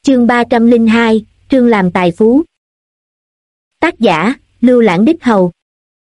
Chương 302, Trương làm tài phú. Tác giả, Lưu Lãng Đích Hầu.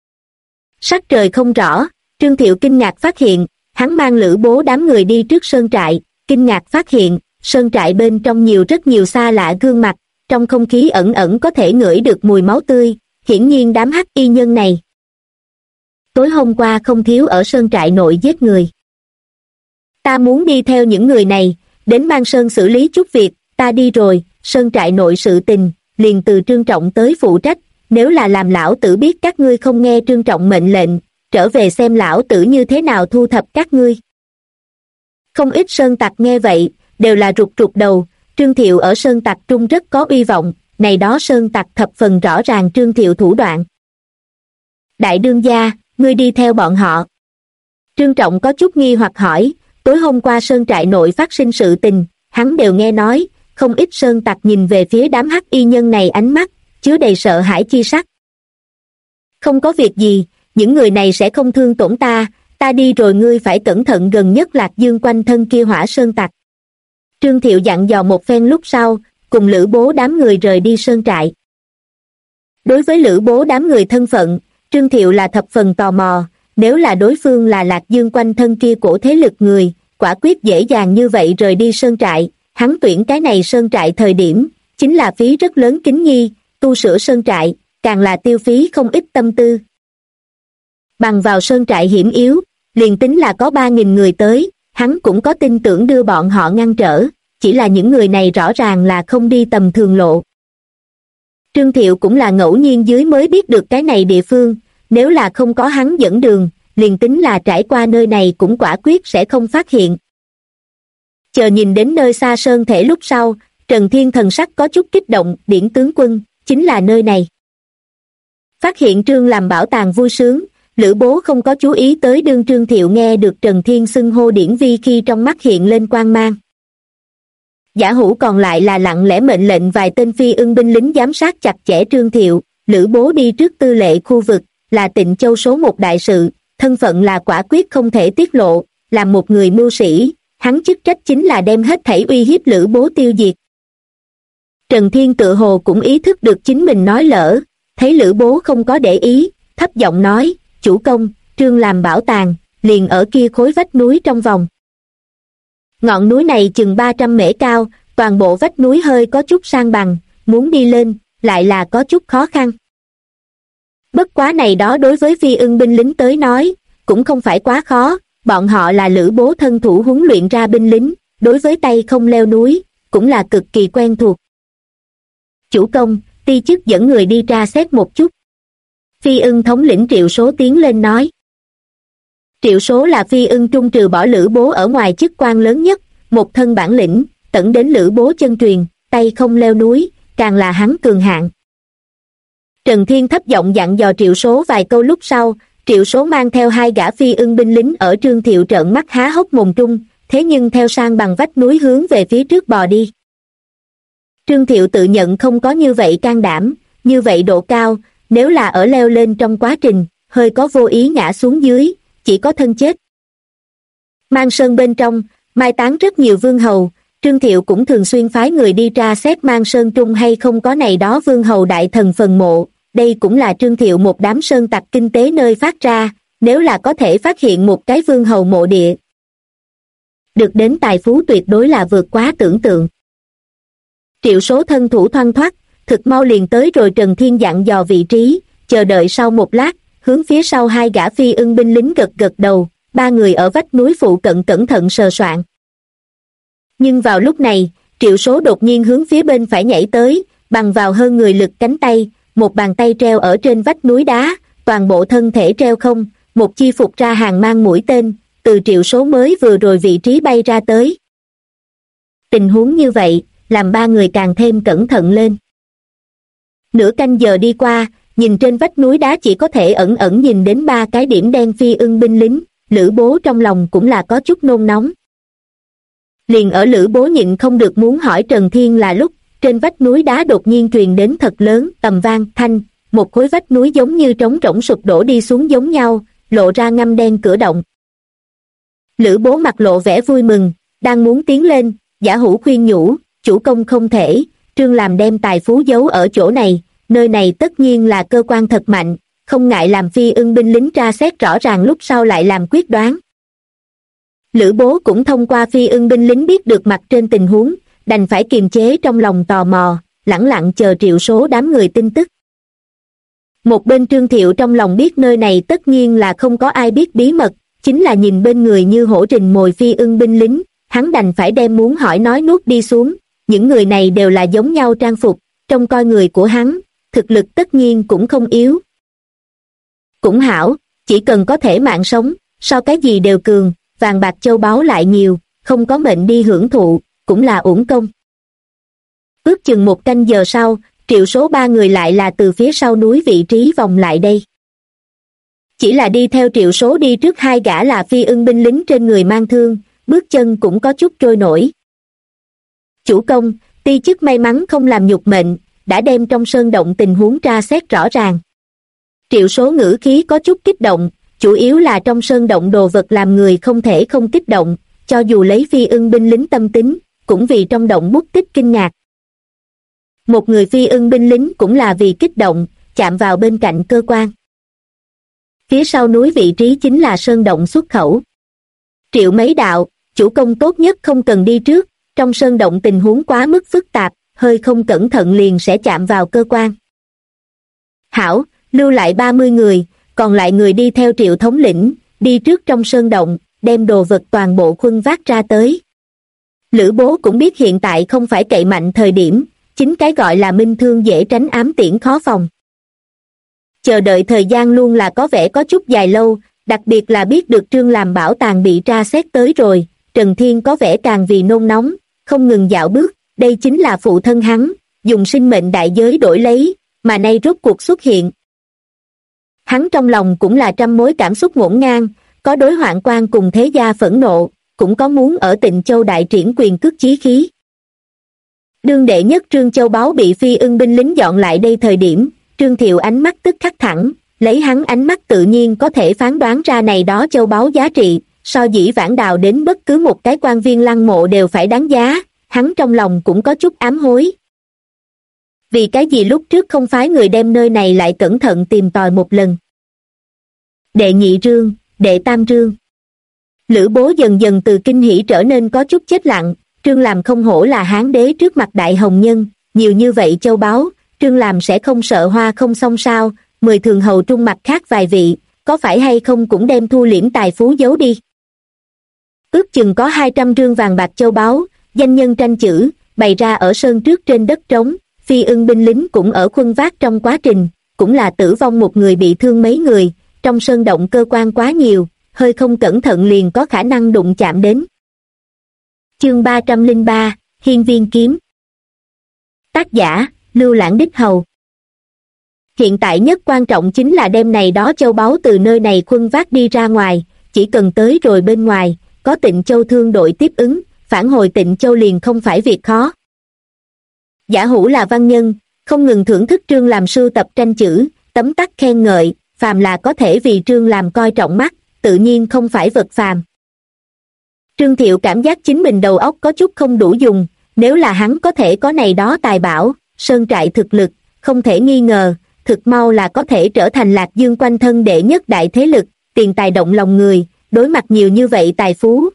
Sắc trời không rõ, Trương Thiệu kinh ngạc phát hiện, hắn mang Lữ Bố đám người đi trước sơn trại, kinh ngạc phát hiện, sơn trại bên trong rất nhiều xa lạ gương mặt, trong không khí ẩn ẩn có thể ngửi được mùi máu tươi, hiển nhiên đám hắc y nhân này. Tối hôm qua không thiếu ở sơn trại nội giết người. Ta muốn đi theo những người này, đến Mang Sơn xử lý chút việc, ta đi rồi, sơn trại nội sự tình, liền từ Trương Trọng tới phụ trách, nếu là làm lão tử biết các ngươi không nghe Trương Trọng mệnh lệnh, trở về xem lão tử như thế nào thu thập các ngươi. Không ít sơn tặc nghe vậy, đều là rụt rụt đầu, Trương Thiệu ở sơn tặc trung rất có uy vọng, này đó sơn tặc thập phần rõ ràng Trương Thiệu thủ đoạn. Đại đương gia, ngươi đi theo bọn họ. Trương Trọng có chút nghi hoặc hỏi, tối hôm qua sơn trại nội phát sinh sự tình, hắn đều nghe nói, không ít sơn tặc nhìn về phía đám hắc y nhân này ánh mắt, chứa đầy sợ hãi chi sắc. Không có việc gì, những người này sẽ không thương tổn ta, ta đi rồi ngươi phải cẩn thận gần nhất Lạc Dương quanh thân kia hỏa sơn tặc. Trương Thiệu dặn dò một phen lúc sau, cùng Lữ Bố đám người rời đi sơn trại. Đối với Lữ Bố đám người thân phận, Trương Thiệu là thập phần tò mò, nếu là đối phương là Lạc Dương quanh thân kia cổ thế lực người, quả quyết dễ dàng như vậy rời đi sơn trại, hắn tuyển cái này sơn trại thời điểm, chính là phí rất lớn kính nhi, tu sửa sơn trại, càng là tiêu phí không ít tâm tư. Bằng vào sơn trại hiểm yếu, liền tính là có 3.000 người tới, hắn cũng có tin tưởng đưa bọn họ ngăn trở, chỉ là những người này rõ ràng là không đi tầm thường lộ. Trương Thiệu cũng là ngẫu nhiên dưới mới biết được cái này địa phương, nếu là không có hắn dẫn đường, liền tính là trải qua nơi này cũng quả quyết sẽ không phát hiện. Chờ nhìn đến nơi xa sơn thể lúc sau, Trần Thiên thần sắc có chút kích động, Điển tướng quân, chính là nơi này. Phát hiện Trương làm bảo tàng vui sướng, Lữ Bố không có chú ý tới đương Trương Thiệu nghe được Trần Thiên xưng hô Điển Vi khi trong mắt hiện lên quang mang. Giả hữu còn lại là lặng lẽ mệnh lệnh vài tên phi ưng binh lính giám sát chặt chẽ Trương Thiệu, Lữ Bố đi trước tư lệ khu vực, là Tịnh Châu số một đại sự, thân phận là quả quyết không thể tiết lộ, là một người mưu sĩ, hắn chức trách chính là đem hết thảy uy hiếp Lữ Bố tiêu diệt. Trần Thiên tự hồ cũng ý thức được chính mình nói lỡ, thấy Lữ Bố không có để ý, thấp giọng nói, chủ công, Trương làm bảo tàng, liền ở kia khối vách núi trong vòng. Ngọn núi này chừng 300 mễ cao, toàn bộ vách núi hơi có chút san bằng, muốn đi lên, lại là có chút khó khăn. Bất quá này đó đối với phi ưng binh lính tới nói, cũng không phải quá khó, bọn họ là Lữ Bố thân thủ huấn luyện ra binh lính, đối với tay không leo núi, cũng là cực kỳ quen thuộc. Chủ công, ti chức dẫn người đi tra xét một chút. Phi ưng thống lĩnh Triệu Số tiến lên nói. Triệu Số là phi ưng trung trừ bỏ Lữ Bố ở ngoài chức quan lớn nhất, một thân bản lĩnh, tận đến Lữ Bố chân truyền, tay không leo núi, càng là hắn cường hạng. Trần Thiên thấp giọng dặn dò Triệu Số vài câu lúc sau, Triệu Số mang theo 2 gã phi ưng binh lính ở Trương Thiệu trợn mắt há hốc mồm trung, thế nhưng theo sang bằng vách núi hướng về phía trước bò đi. Trương Thiệu tự nhận không có như vậy can đảm, như vậy độ cao, nếu là ở leo lên trong quá trình, hơi có vô ý ngã xuống dưới, chỉ có thân chết. Mang Sơn bên trong, mai táng rất nhiều vương hầu, Trương Thiệu cũng thường xuyên phái người đi tra xét Mang Sơn trung hay không có này đó vương hầu đại thần phần mộ, đây cũng là Trương Thiệu một đám sơn tặc kinh tế nơi phát ra, nếu là có thể phát hiện một cái vương hầu mộ địa. Được đến tài phú tuyệt đối là vượt quá tưởng tượng. Triệu Số thân thủ thoăn thoắt, thực mau liền tới rồi Trần Thiên dặn dò vị trí, chờ đợi sau một lát, hướng phía sau 2 gã phi ưng binh lính gật gật đầu, 3 người ở vách núi phụ cận cẩn thận sờ soạn. Nhưng vào lúc này, Triệu Số đột nhiên hướng phía bên phải nhảy tới, bằng vào hơn người lực cánh tay, một bàn tay treo ở trên vách núi đá, toàn bộ thân thể treo không, một chi phục ra hàng mang mũi tên, từ Triệu Số mới vừa rồi vị trí bay ra tới. Tình huống như vậy, làm 3 người càng thêm cẩn thận lên. Nửa canh giờ đi qua, nhìn trên vách núi đá chỉ có thể ẩn ẩn nhìn đến 3 cái điểm đen phi ưng binh lính, Lữ Bố trong lòng cũng là có chút nôn nóng. Liền ở Lữ Bố nhịn không được muốn hỏi Trần Thiên là lúc, trên vách núi đá đột nhiên truyền đến thật lớn, tầm vang, thanh, một khối vách núi giống như trống rỗng sụp đổ đi xuống giống nhau, lộ ra ngăm đen cửa động. Lữ Bố mặt lộ vẻ vui mừng, đang muốn tiến lên, Giả Hữu khuyên nhủ, chủ công không thể, Trương làm đem tài phú giấu ở chỗ này, nơi này tất nhiên là cơ quan thật mạnh, không ngại làm Phi Ưng binh lính tra xét rõ ràng lúc sau lại làm quyết đoán. Lữ Bố cũng thông qua Phi Ưng binh lính biết được mặt trên tình huống, đành phải kiềm chế trong lòng tò mò, lẳng lặng chờ Triệu Số đám người tin tức. Một bên Trương Thiệu trong lòng biết nơi này tất nhiên là không có ai biết bí mật, chính là nhìn bên người như hổ rình mồi Phi Ưng binh lính, hắn đành phải đem muốn hỏi nói nuốt đi xuống, những người này đều là giống nhau trang phục, trông coi người của hắn, thực lực tất nhiên cũng không yếu. Cũng hảo, chỉ cần có thể mạng sống, sau cái gì đều cường, vàng bạc châu báu lại nhiều, không có mệnh đi hưởng thụ, cũng là uổng công. Ước chừng 1 canh giờ sau, Triệu Số 3 người lại là từ phía sau núi vị trí vòng lại đây. Chỉ là đi theo Triệu Số đi trước 2 gã là Phi Ưng binh lính trên người mang thương, bước chân cũng có chút trôi nổi. Chủ công, ti chức may mắn không làm nhục mệnh, đã đem trong sơn động tình huống tra xét rõ ràng. Triệu Số ngữ khí có chút kích động, chủ yếu là trong sơn động đồ vật làm người không thể không kích động, cho dù lấy Phi Ưng binh lính tâm tính, cũng vì trong động bút tích kinh ngạc. Một người Phi Ưng binh lính cũng là vì kích động, chạm vào bên cạnh cơ quan. Phía sau núi vị trí chính là sơn động xuất khẩu. Triệu mấy đạo, chủ công tốt nhất không cần đi trước, trong sơn động tình huống quá mức phức tạp, hơi không cẩn thận liền sẽ chạm vào cơ quan. Hảo, lưu lại 30 người, còn lại người đi theo Triệu thống lĩnh, đi trước trong sơn động, đem đồ vật toàn bộ khuân vác ra tới. Lữ Bố cũng biết hiện tại không phải cậy mạnh thời điểm, chính cái gọi là minh thương dễ tránh ám tiễn khó phòng. Chờ đợi thời gian luôn là có vẻ có chút dài lâu, đặc biệt là biết được Trương làm bảo tàng bị tra xét tới rồi, Trần Thiên có vẻ càng vì nôn nóng, không ngừng dạo bước, đây chính là phụ thân hắn, dùng sinh mệnh đại giới đổi lấy, mà nay rốt cuộc xuất hiện. Hắn trong lòng cũng là trăm mối cảm xúc ngổn ngang, có đối hoạn quan cùng thế gia phẫn nộ, cũng có muốn ở Tịnh Châu đại triển quyền cước chí khí. Đương đệ nhất Trương châu báu bị Phi Ưng binh lính dọn lại đây thời điểm, Trương Thiệu ánh mắt tức khắc thẳng, lấy hắn ánh mắt tự nhiên có thể phán đoán ra này đó châu báu giá trị, so dĩ vãng đào đến bất cứ một cái quan viên lăng mộ đều phải đáng giá, hắn trong lòng cũng có chút ám hối. Vì cái gì lúc trước không phái người đem nơi này lại cẩn thận tìm tòi một lần. Đệ nhị rương, đệ tam rương. Lữ Bố dần dần từ kinh hỉ trở nên có chút chết lặng, Trương làm không hổ là Hán đế trước mặt đại hồng nhân, nhiều như vậy châu báu, Trương làm sẽ không sợ hoa không xong sao, 10 thường hầu trung mặt khác vài vị, có phải hay không cũng đem thu liễm tài phú giấu đi. Ước chừng có 200 rương vàng bạc châu báu, danh nhân tranh chữ, bày ra ở sơn trước trên đất trống, Phi Ưng binh lính cũng ở khuân vác trong quá trình, cũng là tử vong một người bị thương mấy người, trong sơn động cơ quan quá nhiều, hơi không cẩn thận liền có khả năng đụng chạm đến. Chương 303, Hiên Viên Kiếm. Tác giả, Lưu Lãng Đích Hầu. Hiện tại nhất quan trọng chính là đem này đó châu báu từ nơi này khuân vác đi ra ngoài, chỉ cần tới rồi bên ngoài, có Tịnh Châu thương đội tiếp ứng, phản hồi Tịnh Châu liền không phải việc khó. Giả Hữu là văn nhân, không ngừng thưởng thức Trương làm sưu tập tranh chữ, tấm tắc khen ngợi, phàm là có thể vì Trương làm coi trọng mắt, tự nhiên không phải vật phàm. Trương Thiệu cảm giác chính mình đầu óc có chút không đủ dùng, nếu là hắn có thể có này đó tài bảo, sơn trại thực lực, không thể nghi ngờ, thực mau là có thể trở thành Lạc Dương quanh thân đệ nhất đại thế lực, tiền tài động lòng người, đối mặt nhiều như vậy tài phú.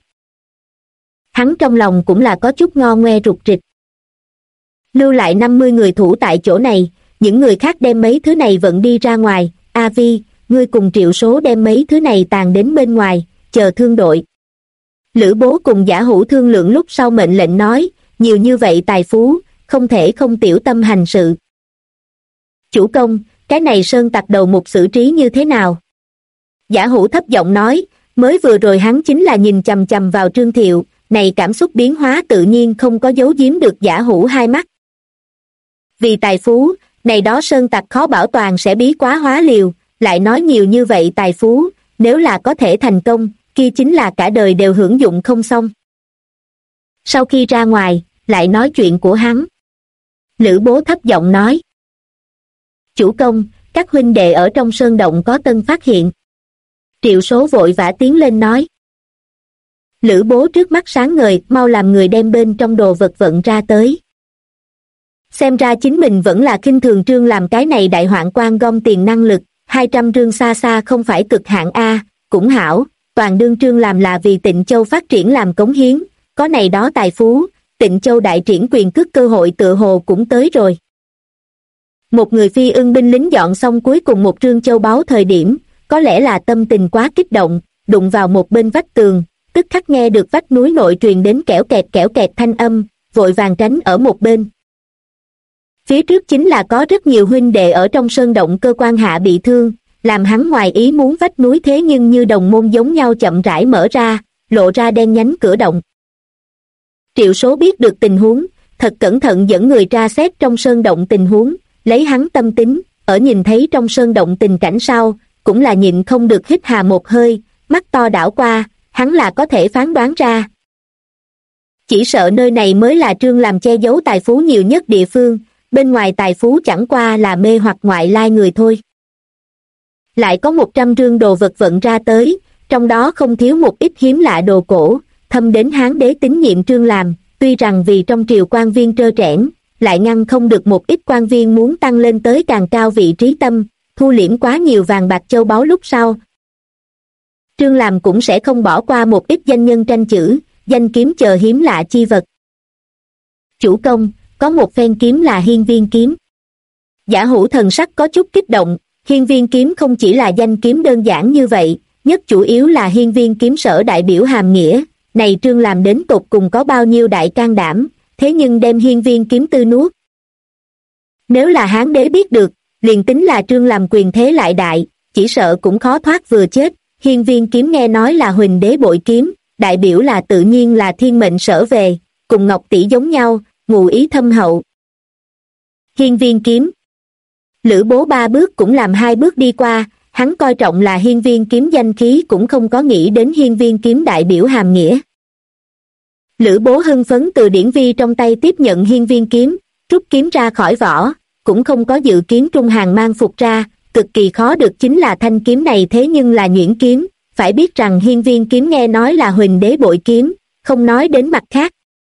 Hắn trong lòng cũng là có chút ngo ngoe rụt rịch. Lưu lại 50 người thủ tại chỗ này, những người khác đem mấy thứ này vận đi ra ngoài, A Vi, ngươi cùng Triệu Số đem mấy thứ này tàn đến bên ngoài, chờ thương đội. Lữ Bố cùng Giả Hữu thương lượng lúc sau mệnh lệnh nói, nhiều như vậy tài phú, không thể không tiểu tâm hành sự. Chủ công, cái này sơn tặc đầu mục xử trí như thế nào? Giả Hữu thấp giọng nói, mới vừa rồi hắn chính là nhìn chằm chằm vào Trương Thiệu, này cảm xúc biến hóa tự nhiên không có giấu giếm được Giả Hữu hai mắt. Vì tài phú, này đó sơn tặc khó bảo toàn sẽ bí quá hóa liều, lại nói nhiều như vậy tài phú, nếu là có thể thành công, kia chính là cả đời đều hưởng dụng không xong. Sau khi ra ngoài, lại nói chuyện của hắn. Lữ Bố thấp giọng nói. Chủ công, các huynh đệ ở trong sơn động có tân phát hiện. Triệu Số vội vã tiến lên nói. Lữ Bố trước mắt sáng ngời, mau làm người đem bên trong đồ vật vận ra tới. Xem ra chính mình vẫn là khinh thường Trương làm cái này đại hoạn quan gom tiền năng lực, 200 rương xa xa không phải cực hạn a, cũng hảo, toàn đương Trương làm là vì Tịnh Châu phát triển làm cống hiến, có này đó tài phú, Tịnh Châu đại triển quyền cước cơ hội tựa hồ cũng tới rồi. Một người phi ưng binh lính dọn xong cuối cùng một trương châu báu thời điểm, có lẽ là tâm tình quá kích động, đụng vào một bên vách tường, tức khắc nghe được vách núi nội truyền đến kẽo kẹt thanh âm, vội vàng tránh ở một bên. Phía trước chính là có rất nhiều huynh đệ ở trong sơn động cơ quan hạ bị thương, làm hắn ngoài ý muốn vách núi thế nhưng như đồng môn giống nhau chậm rãi mở ra, lộ ra đen nhánh cửa động. Triệu Số biết được tình huống, thật cẩn thận dẫn người tra xét trong sơn động tình huống, lấy hắn tâm tính, ở nhìn thấy trong sơn động tình cảnh sau, cũng là nhịn không được hít hà một hơi, mắt to đảo qua, hắn là có thể phán đoán ra. Chỉ sợ nơi này mới là Trương làm che giấu tài phú nhiều nhất địa phương, bên ngoài tài phú chẳng qua là mê hoặc ngoại lai người thôi. Lại có 100 rương đồ vật vận ra tới, trong đó không thiếu một ít hiếm lạ đồ cổ, thâm đến Hán đế tín nhiệm Trương làm, tuy rằng vì trong triều quan viên trơ trẽn, lại ngăn không được một ít quan viên muốn tăng lên tới càng cao vị trí tâm, thu liễm quá nhiều vàng bạc châu báu lúc sau. Trương làm cũng sẽ không bỏ qua một ít danh nhân tranh chữ, danh kiếm chờ hiếm lạ chi vật. Chủ công, có một phen kiếm là Hiên Viên kiếm. Giả Hữu thần sắc có chút kích động, Hiên Viên kiếm không chỉ là danh kiếm đơn giản như vậy, nhất chủ yếu là Hiên Viên kiếm sở đại biểu hàm nghĩa, này Trương làm đến tột cùng có bao nhiêu đại can đảm, thế nhưng đem Hiên Viên kiếm tư nuốt. Nếu là Hán đế biết được, liền tính là Trương làm quyền thế lại đại, chỉ sợ cũng khó thoát vừa chết. Hiên Viên kiếm nghe nói là Huỳnh đế bội kiếm, đại biểu là tự nhiên là thiên mệnh sở về, cùng Ngọc tỷ giống nhau, ngụ ý thâm hậu. Hiên Viên kiếm. Lữ Bố 3 bước cũng làm 2 bước đi qua, hắn coi trọng là Hiên Viên kiếm danh khí cũng không có nghĩ đến Hiên Viên kiếm đại biểu hàm nghĩa. Lữ Bố hưng phấn từ điển vi trong tay tiếp nhận Hiên Viên kiếm, rút kiếm ra khỏi vỏ, cũng không có dự kiến Trung Hàng mang phục ra, cực kỳ khó được chính là thanh kiếm này thế nhưng là nhuyễn kiếm, phải biết rằng Hiên Viên kiếm nghe nói là Huỳnh đế bội kiếm, không nói đến mặt khác.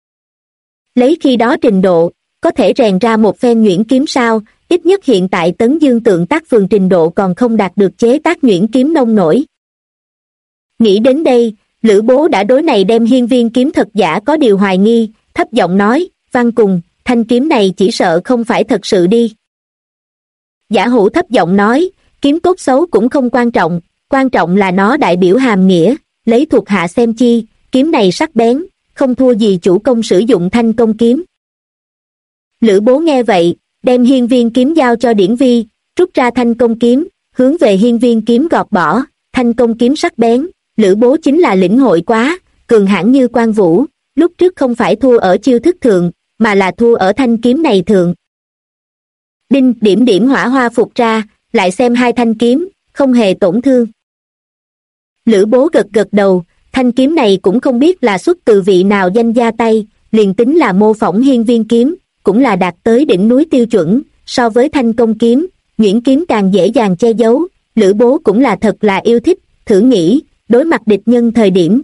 Lấy khi đó trình độ, có thể rèn ra một phen nhuyễn kiếm sao, ít nhất hiện tại Tấn Dương Tượng Tác Phường trình độ còn không đạt được chế tác nhuyễn kiếm nông nổi. Nghĩ đến đây, Lữ Bố đã đối này đem Hiên Viên kiếm thật giả có điều hoài nghi, thấp giọng nói, Văn Cùng, thanh kiếm này chỉ sợ không phải thật sự đi. Giả Hữu thấp giọng nói, kiếm tốt xấu cũng không quan trọng là nó đại biểu hàm nghĩa, lấy thuộc hạ xem chi, kiếm này sắc bén, không thua gì chủ công sử dụng thanh công kiếm. Lữ Bố nghe vậy, đem Hiên Viên kiếm giao cho điển vi, rút ra thanh công kiếm, hướng về Hiên Viên kiếm gọt bỏ, thanh công kiếm sắc bén, Lữ Bố chính là lĩnh hội quá, cường hãn như Quan Vũ, lúc trước không phải thua ở chiêu thức thượng, mà là thua ở thanh kiếm này thượng. Đinh, điểm hỏa hoa phục ra, lại xem hai thanh kiếm, không hề tổn thương. Lữ Bố gật đầu, thanh kiếm này cũng không biết là xuất từ vị nào danh gia tay, liền tính là mô phỏng Hiên Viên kiếm, cũng là đạt tới đỉnh núi tiêu chuẩn, so với thanh công kiếm, nhuyễn kiếm càng dễ dàng che giấu, Lữ Bố cũng là thật là yêu thích, thử nghĩ, đối mặt địch nhân thời điểm.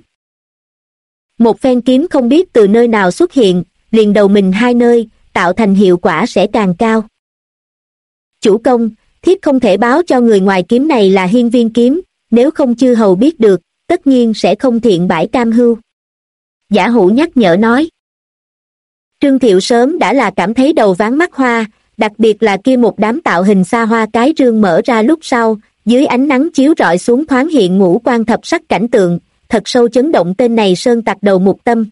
Một phen kiếm không biết từ nơi nào xuất hiện, liền đầu mình hai nơi, tạo thành hiệu quả sẽ càng cao. Chủ công, thiếp không thể báo cho người ngoài kiếm này là Hiên Viên kiếm, nếu không chư hầu biết được, tất nhiên sẽ không thiện bãi cam hưu. Giả Hữu nhắc nhở nói. Trương Thiệu sớm đã là cảm thấy đầu váng mắt hoa, đặc biệt là kia một đám tạo hình xa hoa cái rương mở ra lúc sau, dưới ánh nắng chiếu rọi xuống thoáng hiện ngũ quan thập sắc cảnh tượng, thật sâu chấn động tên này sơn tặc đầu mục tâm.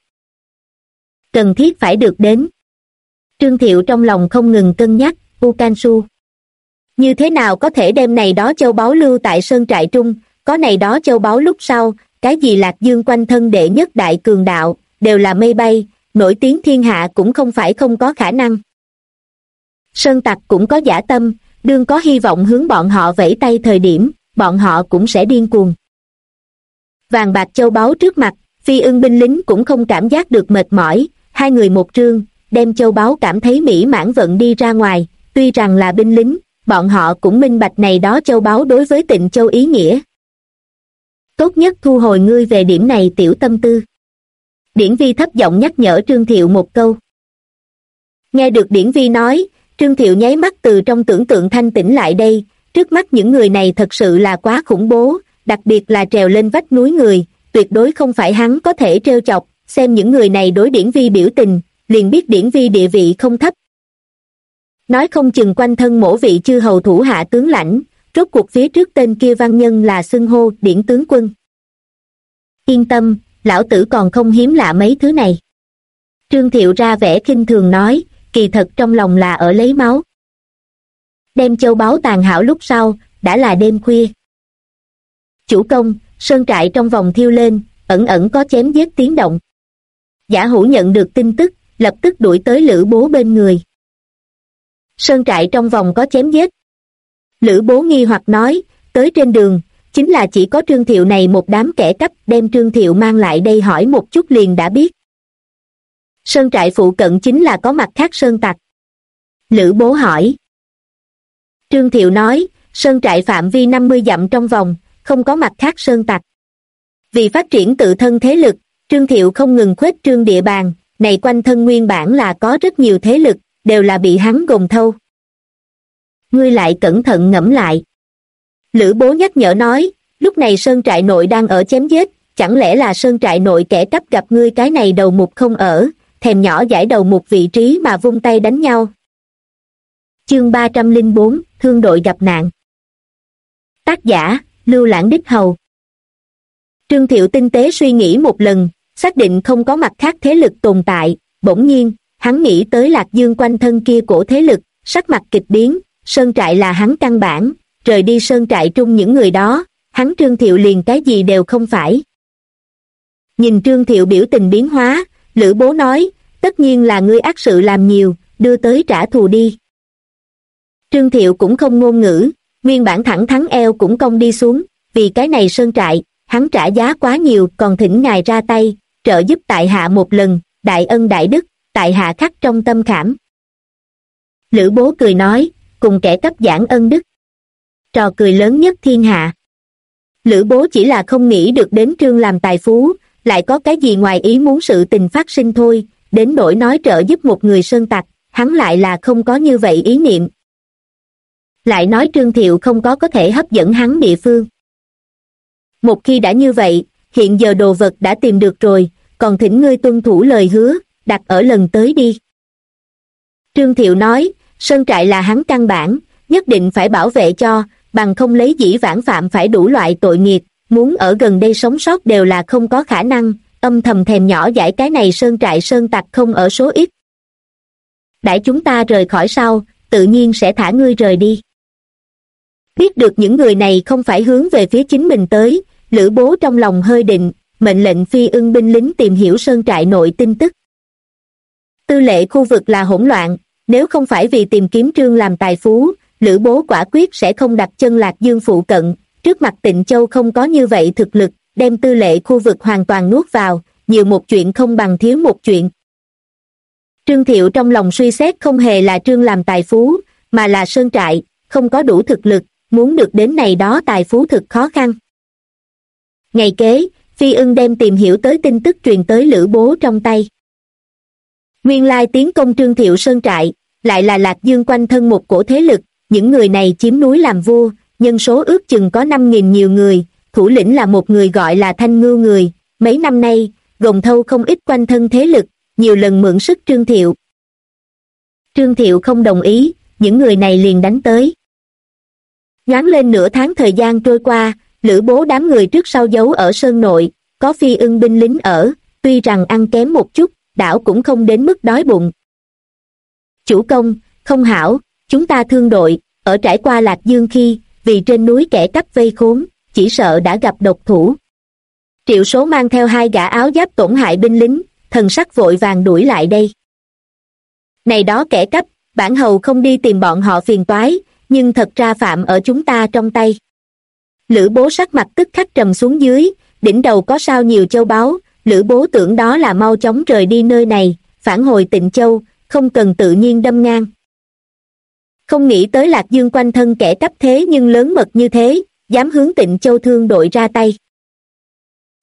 Cần thiết phải được đến. Trương Thiệu trong lòng không ngừng cân nhắc, U Can Su. Như thế nào có thể đem này đó châu báu lưu tại sơn trại trung, có này đó châu báu lúc sau, cái gì Lạc Dương quanh thân đệ nhất đại cường đạo, đều là mây bay, nổi tiếng thiên hạ cũng không phải không có khả năng. Sơn tặc cũng có dã tâm, đương có hy vọng hướng bọn họ vẫy tay thời điểm, bọn họ cũng sẽ điên cuồng. Vàng bạc châu báu trước mặt, Phi Ưng binh lính cũng không cảm giác được mệt mỏi, hai người một trương, đem châu báu cảm thấy mỹ mãn vận đi ra ngoài, tuy rằng là binh lính, bọn họ cũng minh bạch này đó châu báu đối với Tịnh Châu ý nghĩa. Tốt nhất thu hồi ngươi về điểm này tiểu tâm tư. Điển Vi thấp giọng nhắc nhở Trương Thiệu một câu. Nghe được Điển Vi nói, Trương Thiệu nháy mắt từ trong tưởng tượng thanh tỉnh lại đây, trước mắt những người này thật sự là quá khủng bố, đặc biệt là trèo lên vách núi người, tuyệt đối không phải hắn có thể trêu chọc, xem những người này đối Điển Vi biểu tình, liền biết Điển Vi địa vị không thấp. Nói không chừng quanh thân mỗi vị chư hầu thủ hạ tướng lãnh, rốt cuộc phía trước tên kia văn nhân là xưng hô Điển tướng quân. Yên tâm, lão tử còn không hiếm lạ mấy thứ này. Trương Thiệu ra vẻ khinh thường nói, kỳ thật trong lòng là ở lấy máu. Đem châu báu tàn hảo lúc sau, đã là đêm khuya. Chủ công, sơn trại trong vòng thiêu lên, ẩn ẩn có chém giết tiếng động. Giả Hữu nhận được tin tức, lập tức đuổi tới Lữ Bố bên người. Sơn trại trong vòng có chém giết. Lữ Bố nghi hoặc nói, tới trên đường, chính là chỉ có Trương Thiệu này một đám kẻ cắp, đem Trương Thiệu mang lại đây hỏi một chút liền đã biết. Sơn trại phụ cận chính là có mặt khác sơn tặc. Lữ Bố hỏi. Trương Thiệu nói, sơn trại phạm vi 50 dặm trong vòng, không có mặt khác sơn tặc. Vì phát triển tự thân thế lực, Trương Thiệu không ngừng khuếch trương địa bàn, này quanh thân nguyên bản là có rất nhiều thế lực, đều là bị hắn gồm thâu. Ngươi lại cẩn thận ngẫm lại. Lữ Bố nhắc nhở nói, lúc này sơn trại nội đang ở chém giết, chẳng lẽ là sơn trại nội kẻ cắp gặp ngươi cái này đầu mục không ở, thèm nhỏ giải đầu mục vị trí mà vung tay đánh nhau. Chương 304, Thương đội gặp nạn. Tác giả, Lưu Lãng Đích Hầu. Trương Thiệu tinh tế suy nghĩ một lần, xác định không có mặt khác thế lực tồn tại, bỗng nhiên, hắn nghĩ tới Lạc Dương quanh thân kia cổ thế lực, sắc mặt kịch biến, sơn trại là hắn căn bản, rời đi sơn trại trung những người đó, hắn Trương Thiệu liền cái gì đều không phải. Nhìn Trương Thiệu biểu tình biến hóa, Lữ Bố nói, tất nhiên là ngươi ác sự làm nhiều, đưa tới trả thù đi. Trương Thiệu cũng không ngôn ngữ, nguyên bản thẳng thắn eo cũng cong đi xuống, vì cái này sơn trại, hắn trả giá quá nhiều, còn thỉnh ngài ra tay, trợ giúp tại hạ một lần, đại ân đại đức, tại hạ khắc trong tâm khảm. Lữ Bố cười nói, cùng kẻ cấp giảng ân đức. Trò cười lớn nhất thiên hạ. Lữ Bố chỉ là không nghĩ được đến Trương làm tài phú, lại có cái gì ngoài ý muốn sự tình phát sinh thôi, đến nỗi nói trợ giúp một người sơn tặc, hắn lại là không có như vậy ý niệm. Lại nói Trương Thiệu không có thể hấp dẫn hắn địa phương. Một khi đã như vậy, hiện giờ đồ vật đã tìm được rồi, còn thỉnh ngươi tuân thủ lời hứa, đặt ở lần tới đi. Trương Thiệu nói, sơn trại là hắn căn bản, nhất định phải bảo vệ cho, bằng không lấy dĩ vãng phạm phải đủ loại tội nghiệp, muốn ở gần đây sống sót đều là không có khả năng, âm thầm thèm nhỏ giải cái này sơn trại sơn tặc không ở số ít. Đãi chúng ta rời khỏi sau, tự nhiên sẽ thả ngươi rời đi. Biết được những người này không phải hướng về phía chính mình tới, Lữ Bố trong lòng hơi định, mệnh lệnh Phi Ưng binh lính tìm hiểu sơn trại nội tin tức. Tư lệ khu vực là hỗn loạn, nếu không phải vì tìm kiếm Trương làm tài phú, Lữ Bố quả quyết sẽ không đặt chân Lạc Dương phụ cận, trước mặt Tịnh Châu không có như vậy thực lực, đem tư lệ khu vực hoàn toàn nuốt vào, nhiều một chuyện không bằng thiếu một chuyện. Trương Thiệu trong lòng suy xét không hề là Trương làm tài phú, mà là sơn trại, không có đủ thực lực, muốn được đến này đó tài phú thực khó khăn. Ngày kế, Phi Ưng đem tìm hiểu tới tin tức truyền tới Lữ Bố trong tay. Nguyên lai tiến công Trương Thiệu sơn trại, lại là Lạc Dương quanh thân một cổ thế lực, những người này chiếm núi làm vua, nhân số ước chừng có 5.000 nhiều người, thủ lĩnh là một người gọi là Thanh Ngưu người, mấy năm nay, gồng thâu không ít quanh thân thế lực, nhiều lần mượn sức Trương Thiệu. Trương Thiệu không đồng ý, những người này liền đánh tới. Nhoáng lên nửa tháng thời gian trôi qua, Lữ Bố đám người trước sau giấu ở sơn nội, có Phi Ưng binh lính ở, tuy rằng ăn kém một chút, đảo cũng không đến mức đói bụng. Chủ công, không hảo, chúng ta thương đội, ở trải qua Lạc Dương khi, vì trên núi kẻ cắp vây khốn, chỉ sợ đã gặp độc thủ. Triệu Số mang theo 2 gã áo giáp tổn hại binh lính, thần sắc vội vàng đuổi lại đây. Này đó kẻ cắp, bản hầu không đi tìm bọn họ phiền toái, nhưng thật ra phạm ở chúng ta trong tay. Lữ Bố sắc mặt tức khắc trầm xuống dưới, đỉnh đầu có sao nhiều châu báu, Lữ Bố tưởng đó là mau chóng rời đi nơi này, phản hồi Tịnh Châu, không cần tự nhiên đâm ngang. Không nghĩ tới Lạc Dương quanh thân kẻ cắp thế nhưng lớn mật như thế, dám hướng Tịnh Châu thương đội ra tay.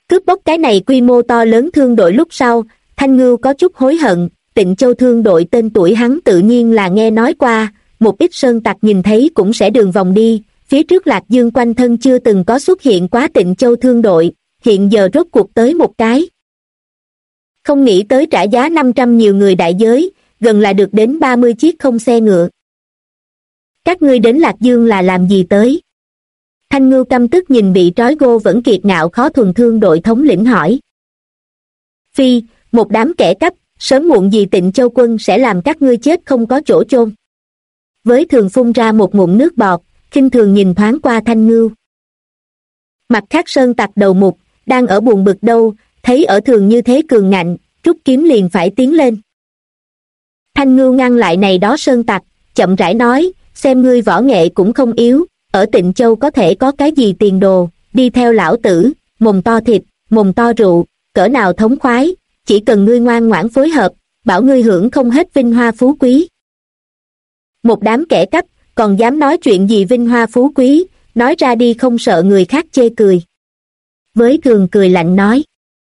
Cướp bóc cái này quy mô to lớn thương đội lúc sau, Thanh Ngưu có chút hối hận. Tịnh Châu thương đội tên tuổi hắn tự nhiên là nghe nói qua, một ít sơn tặc nhìn thấy cũng sẽ đường vòng đi. Phía trước Lạc Dương quanh thân chưa từng có xuất hiện quá Tịnh Châu thương đội, hiện giờ rốt cuộc tới một cái. Không nghĩ tới trả giá 500 nhiều người đại giới, gần là được đến 30 chiếc không xe ngựa. Các ngươi đến Lạc Dương là làm gì tới? Thanh Ngưu căm tức nhìn bị trói gô vẫn kiệt ngạo khó thuần thương đội thống lĩnh hỏi. Phi, một đám kẻ cắp, sớm muộn gì Tịnh Châu quân sẽ làm các ngươi chết không có chỗ chôn. Với Thường phun ra một ngụm nước bọt, khinh thường nhìn thoáng qua Thanh Ngưu. Mặt khác sơn tặc đầu mục, đang ở buồn bực đâu, thấy ở Thường như thế cường ngạnh, rút kiếm liền phải tiến lên. Thanh Ngưu ngăn lại này đó sơn tặc, chậm rãi nói, xem ngươi võ nghệ cũng không yếu, ở Tịnh Châu có thể có cái gì tiền đồ, đi theo lão tử, mồm to thịt, mồm to rượu, cỡ nào thống khoái, chỉ cần ngươi ngoan ngoãn phối hợp, bảo ngươi hưởng không hết vinh hoa phú quý. Một đám kẻ cắp, còn dám nói chuyện gì vinh hoa phú quý, nói ra đi không sợ người khác chê cười. Với Thường cười lạnh nói.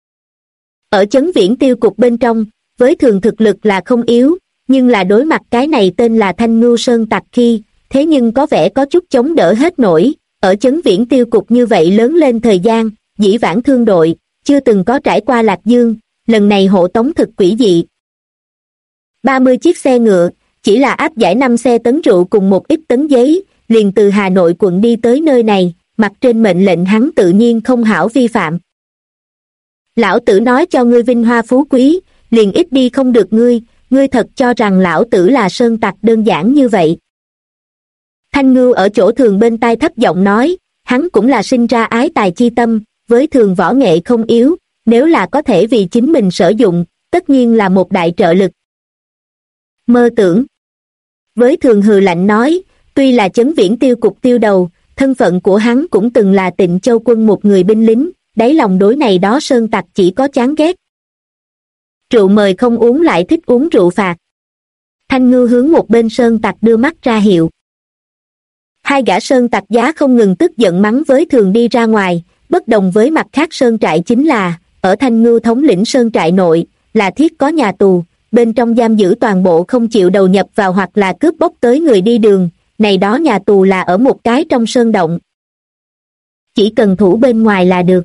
Ở Chấn Viễn Tiêu cục bên trong, với Thường thực lực là không yếu, nhưng là đối mặt cái này tên là Thanh Ngưu sơn tặc khi, thế nhưng có vẻ có chút chống đỡ hết nổi. Ở Chấn Viễn Tiêu cục như vậy lớn lên thời gian, dĩ vãng thương đội, chưa từng có trải qua Lạc Dương, lần này hộ tống thực quỷ dị. 30 chiếc xe ngựa, chỉ là áp giải 5 xe tấn rượu cùng một ít tấn giấy, liền từ Hà Nội quận đi tới nơi này, mặt trên mệnh lệnh hắn tự nhiên không hảo vi phạm. Lão tử nói cho ngươi vinh hoa phú quý, liền ít đi không được ngươi thật cho rằng lão tử là sơn tặc đơn giản như vậy. Thanh Ngưu ở chỗ Thường bên tai thấp giọng nói, hắn cũng là sinh ra ái tài chi tâm, với Thường võ nghệ không yếu, nếu là có thể vì chính mình sử dụng, tất nhiên là một đại trợ lực. Mơ tưởng. Với Thường hừ lạnh nói, tuy là Chấn Viễn Tiêu cục tiêu đầu, thân phận của hắn cũng từng là Tịnh Châu quân một người binh lính, đáy lòng đối này đó sơn tặc chỉ có chán ghét. Rượu mời không uống lại thích uống rượu phạt. Thanh Ngưu hướng một bên sơn tặc đưa mắt ra hiệu. Hai gã sơn tặc giá không ngừng tức giận mắng với Thường đi ra ngoài, bất đồng với mặt khác sơn trại chính là, ở Thanh Ngưu thống lĩnh sơn trại nội, là thiết có nhà tù, bên trong giam giữ toàn bộ không chịu đầu nhập vào hoặc là cướp bóc tới người đi đường, này đó nhà tù là ở một cái trong sơn động. Chỉ cần thủ bên ngoài là được.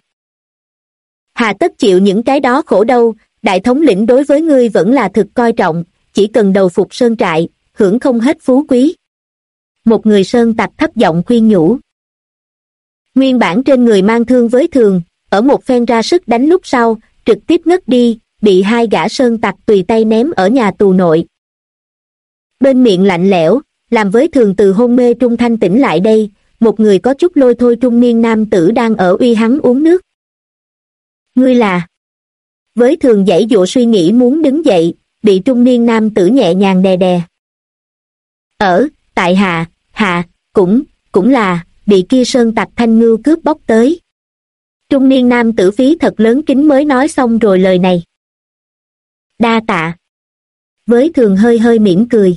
Hà tất chịu những cái đó khổ đâu, đại thống lĩnh đối với ngươi vẫn là thực coi trọng, chỉ cần đầu phục sơn trại, hưởng không hết phú quý. Một người sơn tặc thấp giọng khuyên nhủ. Nguyên bản trên người mang thương với Thường, ở một phen ra sức đánh lúc sau, trực tiếp ngất đi, bị hai gã sơn tặc tùy tay ném ở nhà tù nội. Bên miệng lạnh lẽo, làm với Thường từ hôn mê trung thanh tỉnh lại đây, một người có chút lôi thôi trung niên nam tử đang ở uy hắn uống nước. Ngươi là... Với Thường giãy giụa suy nghĩ muốn đứng dậy, bị trung niên nam tử nhẹ nhàng đè đè. Tại hạ, cũng là, bị kia sơn tặc Thanh Ngưu cướp bóc tới. Trung niên nam tử phí thật lớn kính mới nói xong rồi lời này. Đa tạ. Với Thường hơi hơi mỉm cười.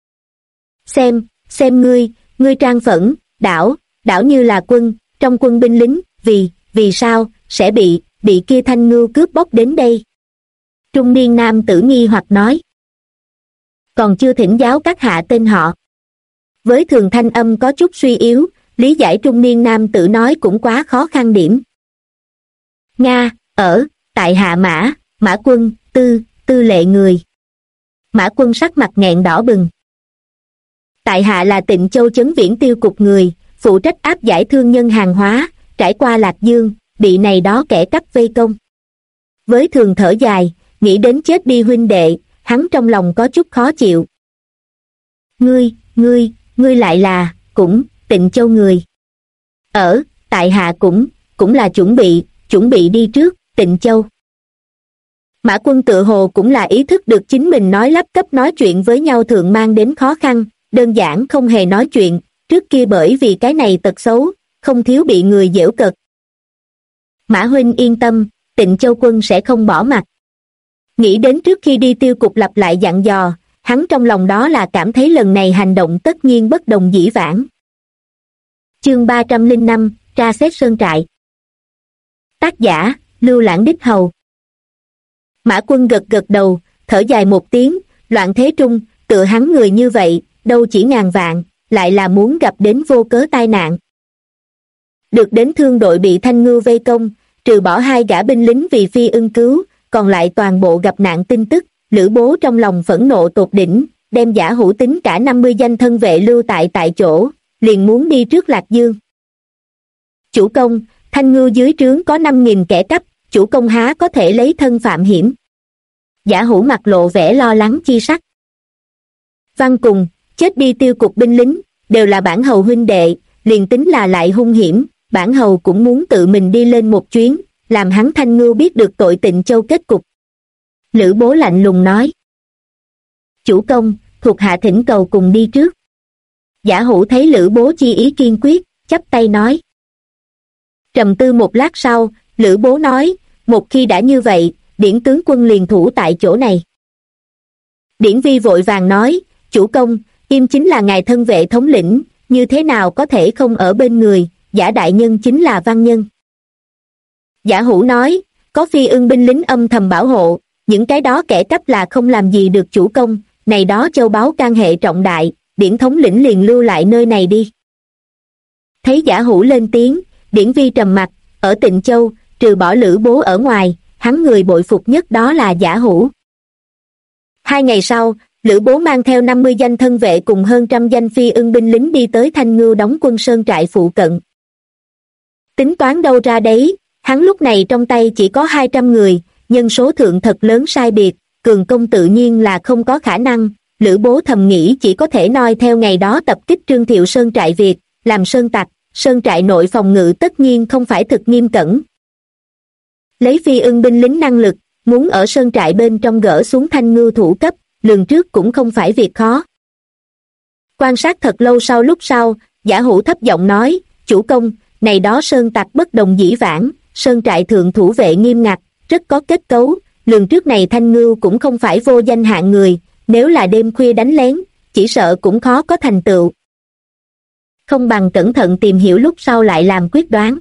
Xem ngươi trang phẫn, đảo như là quân, trong quân binh lính, vì sao, sẽ bị kia Thanh Ngưu cướp bóc đến đây. Trung niên nam tử nghi hoặc nói. Còn chưa thỉnh giáo các hạ tên họ. Với Thường thanh âm có chút suy yếu, lý giải trung niên nam tử nói cũng quá khó khăn điểm. Nga, tại hạ Mã Quân, tư lệ người. Mã Quân sắc mặt nghẹn đỏ bừng. Tại hạ là Tịnh Châu Chấn Viễn Tiêu cục người, phụ trách áp giải thương nhân hàng hóa, trải qua Lạc Dương, bị này đó kẻ cắp vây công. Với Thường thở dài, nghĩ đến chết đi huynh đệ, hắn trong lòng có chút khó chịu. Ngươi lại là, cũng, Tịnh Châu người. Tại hạ cũng là chuẩn bị đi trước, Tịnh Châu. Mã Quân tự hồ cũng là ý thức được chính mình nói lắp cấp nói chuyện với nhau thường mang đến khó khăn, đơn giản không hề nói chuyện, trước kia bởi vì cái này tật xấu, không thiếu bị người giễu cợt. Mã huynh yên tâm, Tịnh Châu quân sẽ không bỏ mặt. Nghĩ đến trước khi đi Tiêu cục lặp lại dặn dò, hắn trong lòng đó là cảm thấy lần này hành động tất nhiên bất đồng dĩ vãng. Chương 305, tra xét sơn trại. Tác giả, Lưu Lãng đích hầu. Mã Quân gật gật đầu, thở dài một tiếng, loạn thế trung, tựa hắn người như vậy, đâu chỉ ngàn vạn, lại là muốn gặp đến vô cớ tai nạn. Được đến thương đội bị Thanh Ngưu vây công, trừ bỏ 2 gã binh lính vì Phi Ưng cứu, còn lại toàn bộ gặp nạn tin tức, Lữ Bố trong lòng phẫn nộ tột đỉnh, đem Giả Hữu tính cả 50 danh thân vệ lưu tại chỗ, liền muốn đi trước Lạc Dương. Chủ công, Thanh Ngưu dưới trướng có 5.000 kẻ cắp, chủ công há có thể lấy thân phạm hiểm. Giả Hữu mặt lộ vẻ lo lắng chi sắc. Văn Cùng, chết đi tiêu cục binh lính, đều là bản hầu huynh đệ, liền tính là lại hung hiểm, bản hầu cũng muốn tự mình đi lên một chuyến, làm hắn Thanh Ngưu biết được tội Tịnh Châu kết cục. Lữ Bố lạnh lùng nói. Chủ công, thuộc hạ thỉnh cầu cùng đi trước. Giả Hữu thấy Lữ Bố chi ý kiên quyết, chắp tay nói. Trầm tư một lát sau, Lữ Bố nói, một khi đã như vậy, Điển tướng quân liền thủ tại chỗ này. Điển Vi vội vàng nói, chủ công, Im chính là ngài thân vệ thống lĩnh, như thế nào có thể không ở bên người, Giả đại nhân chính là văn nhân. Giả Hữu nói, có Phi Ưng binh lính âm thầm bảo hộ, những cái đó kẻ cắp là không làm gì được chủ công, này đó châu báu can hệ trọng đại, Điển thống lĩnh liền lưu lại nơi này đi. Thấy Giả Hữu lên tiếng, Điển Vi trầm mặt, ở Tịnh Châu, trừ bỏ Lữ Bố ở ngoài, hắn người bội phục nhất đó là Giả Hữu. 2 ngày sau, Lữ Bố mang theo 50 danh thân vệ cùng hơn 100 danh Phi Ưng binh lính đi tới Thanh Ngưu đóng quân sơn trại phụ cận. Tính toán đâu ra đấy, hắn lúc này trong tay chỉ có 200 người, nhân số thượng thật lớn sai biệt, cường công tự nhiên là không có khả năng. Lữ Bố thầm nghĩ chỉ có thể noi theo ngày đó tập kích Trương Thiệu sơn trại Việt, làm sơn tặc, sơn trại nội phòng ngự tất nhiên không phải thực nghiêm cẩn. Lấy Phi Ưng binh lính năng lực, muốn ở sơn trại bên trong gỡ xuống Thanh Ngưu thủ cấp, lường trước cũng không phải việc khó. Quan sát thật lâu lúc sau, Giả Hữu thấp giọng nói, chủ công, này đó sơn tặc bất đồng dĩ vãng, sơn trại thượng thủ vệ nghiêm ngặt, rất có kết cấu, lường trước này Thanh Ngưu cũng không phải vô danh hạng người, nếu là đêm khuya đánh lén, chỉ sợ cũng khó có thành tựu. Không bằng cẩn thận tìm hiểu lúc sau lại làm quyết đoán.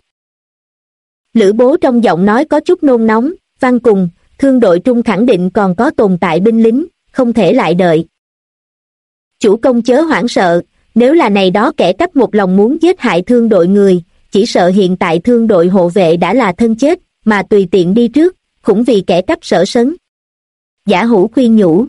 Lữ Bố trong giọng nói có chút nôn nóng, Văn Cùng, thương đội trung khẳng định còn có tồn tại binh lính, không thể lại đợi. Chủ công chớ hoảng sợ, nếu là này đó kẻ cắp một lòng muốn giết hại thương đội người, chỉ sợ hiện tại thương đội hộ vệ đã là thân chết, mà tùy tiện đi trước, cũng vì kẻ cắp sở sấn. Giả Hữu khuyên nhủ.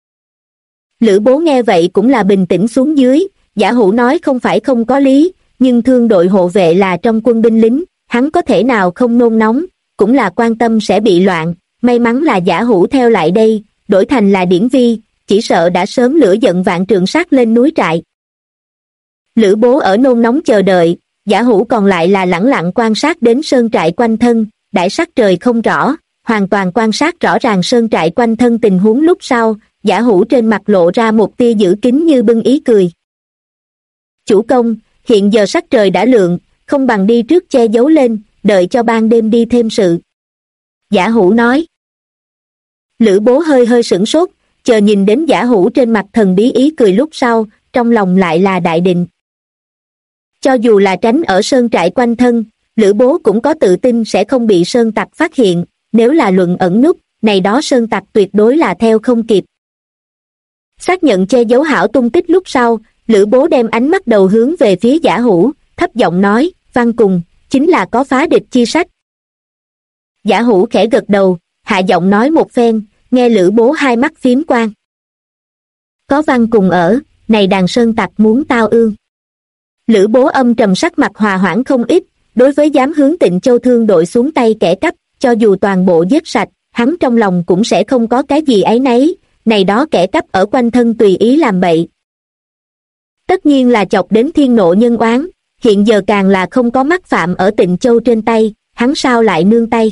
Lữ Bố nghe vậy cũng là bình tĩnh xuống dưới, Giả Hữu nói không phải không có lý, nhưng thương đội hộ vệ là trong quân binh lính, hắn có thể nào không nôn nóng, cũng là quan tâm sẽ bị loạn, may mắn là Giả Hữu theo lại đây, đổi thành là Điển Vi, chỉ sợ đã sớm lửa giận vạn trượng sát lên núi trại. Lữ Bố ở nôn nóng chờ đợi, Giả Hữu còn lại là lẳng lặng quan sát đến sơn trại quanh thân, đãi sắc trời không rõ, hoàn toàn quan sát rõ ràng sơn trại quanh thân tình huống lúc sau, Giả Hữu trên mặt lộ ra một tia giữ kín như bưng ý cười. Chủ công, hiện giờ sắc trời đã lượng, không bằng đi trước che giấu lên, đợi cho ban đêm đi thêm sự. Giả Hữu nói. Lữ Bố hơi sửng sốt, chờ nhìn đến Giả Hữu trên mặt thần bí ý cười lúc sau, trong lòng lại là đại định. Cho dù là tránh ở sơn trại quanh thân, Lữ Bố cũng có tự tin sẽ không bị sơn tặc phát hiện, nếu là luận ẩn núp, này đó sơn tặc tuyệt đối là theo không kịp. Xác nhận che giấu hảo tung tích lúc sau, Lữ Bố đem ánh mắt đầu hướng về phía Giả Hữu, thấp giọng nói, Văn Cùng, chính là có phá địch chi sách. Giả Hữu khẽ gật đầu, hạ giọng nói một phen, nghe Lữ Bố hai mắt phím quang. Có Văn Cùng ở, này đàn sơn tặc muốn tao ương. Lữ Bố âm trầm sắc mặt hòa hoãn không ít, đối với dám hướng Tịnh Châu thương đội xuống tay kẻ cắp, cho dù toàn bộ giết sạch, hắn trong lòng cũng sẽ không có cái gì áy náy, này đó kẻ cắp ở quanh thân tùy ý làm bậy. Tất nhiên là chọc đến thiên nộ nhân oán, hiện giờ càng là không có mắc phạm ở Tịnh Châu trên tay, hắn sao lại nương tay.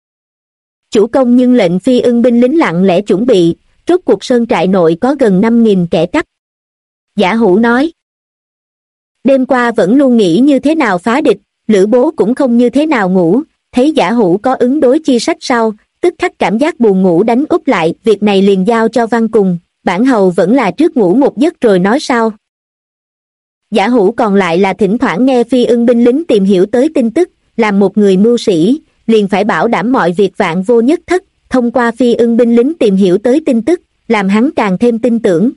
Chủ công nhưng lệnh Phi Ưng binh lính lặng lẽ chuẩn bị, rốt cuộc sơn trại nội có gần 5.000 kẻ cắp. Giả Hữu nói. Đêm qua vẫn luôn nghĩ như thế nào phá địch, Lữ Bố cũng không như thế nào ngủ, thấy Giả Hữu có ứng đối chi sách sau, tức khắc cảm giác buồn ngủ đánh úp lại, việc này liền giao cho Văn Cùng, bản hầu vẫn là trước ngủ một giấc rồi nói sau. Giả Hữu còn lại là thỉnh thoảng nghe Phi Ưng binh lính tìm hiểu tới tin tức, làm một người mưu sĩ, liền phải bảo đảm mọi việc vạn vô nhất thất, thông qua phi ưng binh lính tìm hiểu tới tin tức, làm hắn càng thêm tin tưởng.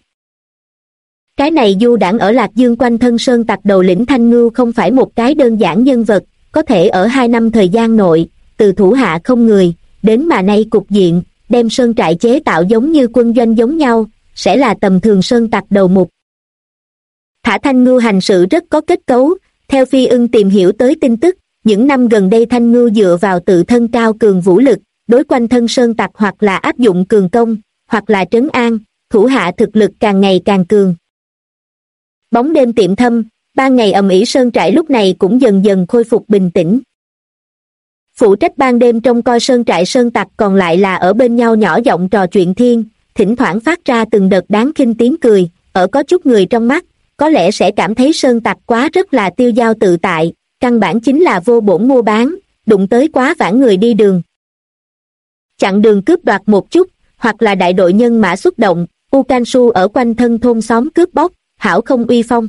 Cái này du đãng ở Lạc Dương quanh thân sơn tặc đầu lĩnh Thanh Ngưu không phải một cái đơn giản nhân vật, có thể ở 2 năm thời gian nội, từ thủ hạ không người, đến mà nay cục diện, đem sơn trại chế tạo giống như quân doanh giống nhau, sẽ là tầm thường sơn tặc đầu mục. Thả Thanh Ngưu hành sự rất có kết cấu, theo phi ưng tìm hiểu tới tin tức, những năm gần đây Thanh Ngưu dựa vào tự thân cao cường vũ lực, đối quanh thân sơn tặc hoặc là áp dụng cường công, hoặc là trấn an, thủ hạ thực lực càng ngày càng cường. Bóng đêm tiệm thâm, ban ngày ầm ĩ sơn trại lúc này cũng dần dần khôi phục bình tĩnh. Phụ trách ban đêm trông coi sơn trại sơn tặc còn lại là ở bên nhau nhỏ giọng trò chuyện thiên, thỉnh thoảng phát ra từng đợt đáng khinh tiếng cười, ở có chút người trong mắt, có lẽ sẽ cảm thấy sơn tặc quá rất là tiêu dao tự tại, căn bản chính là vô bổn mua bán, đụng tới quá vãng người đi đường. Chặn đường cướp đoạt một chút, hoặc là đại đội nhân mã xuất động, Ukansu ở quanh thân thôn xóm cướp bóc, hảo không uy phong.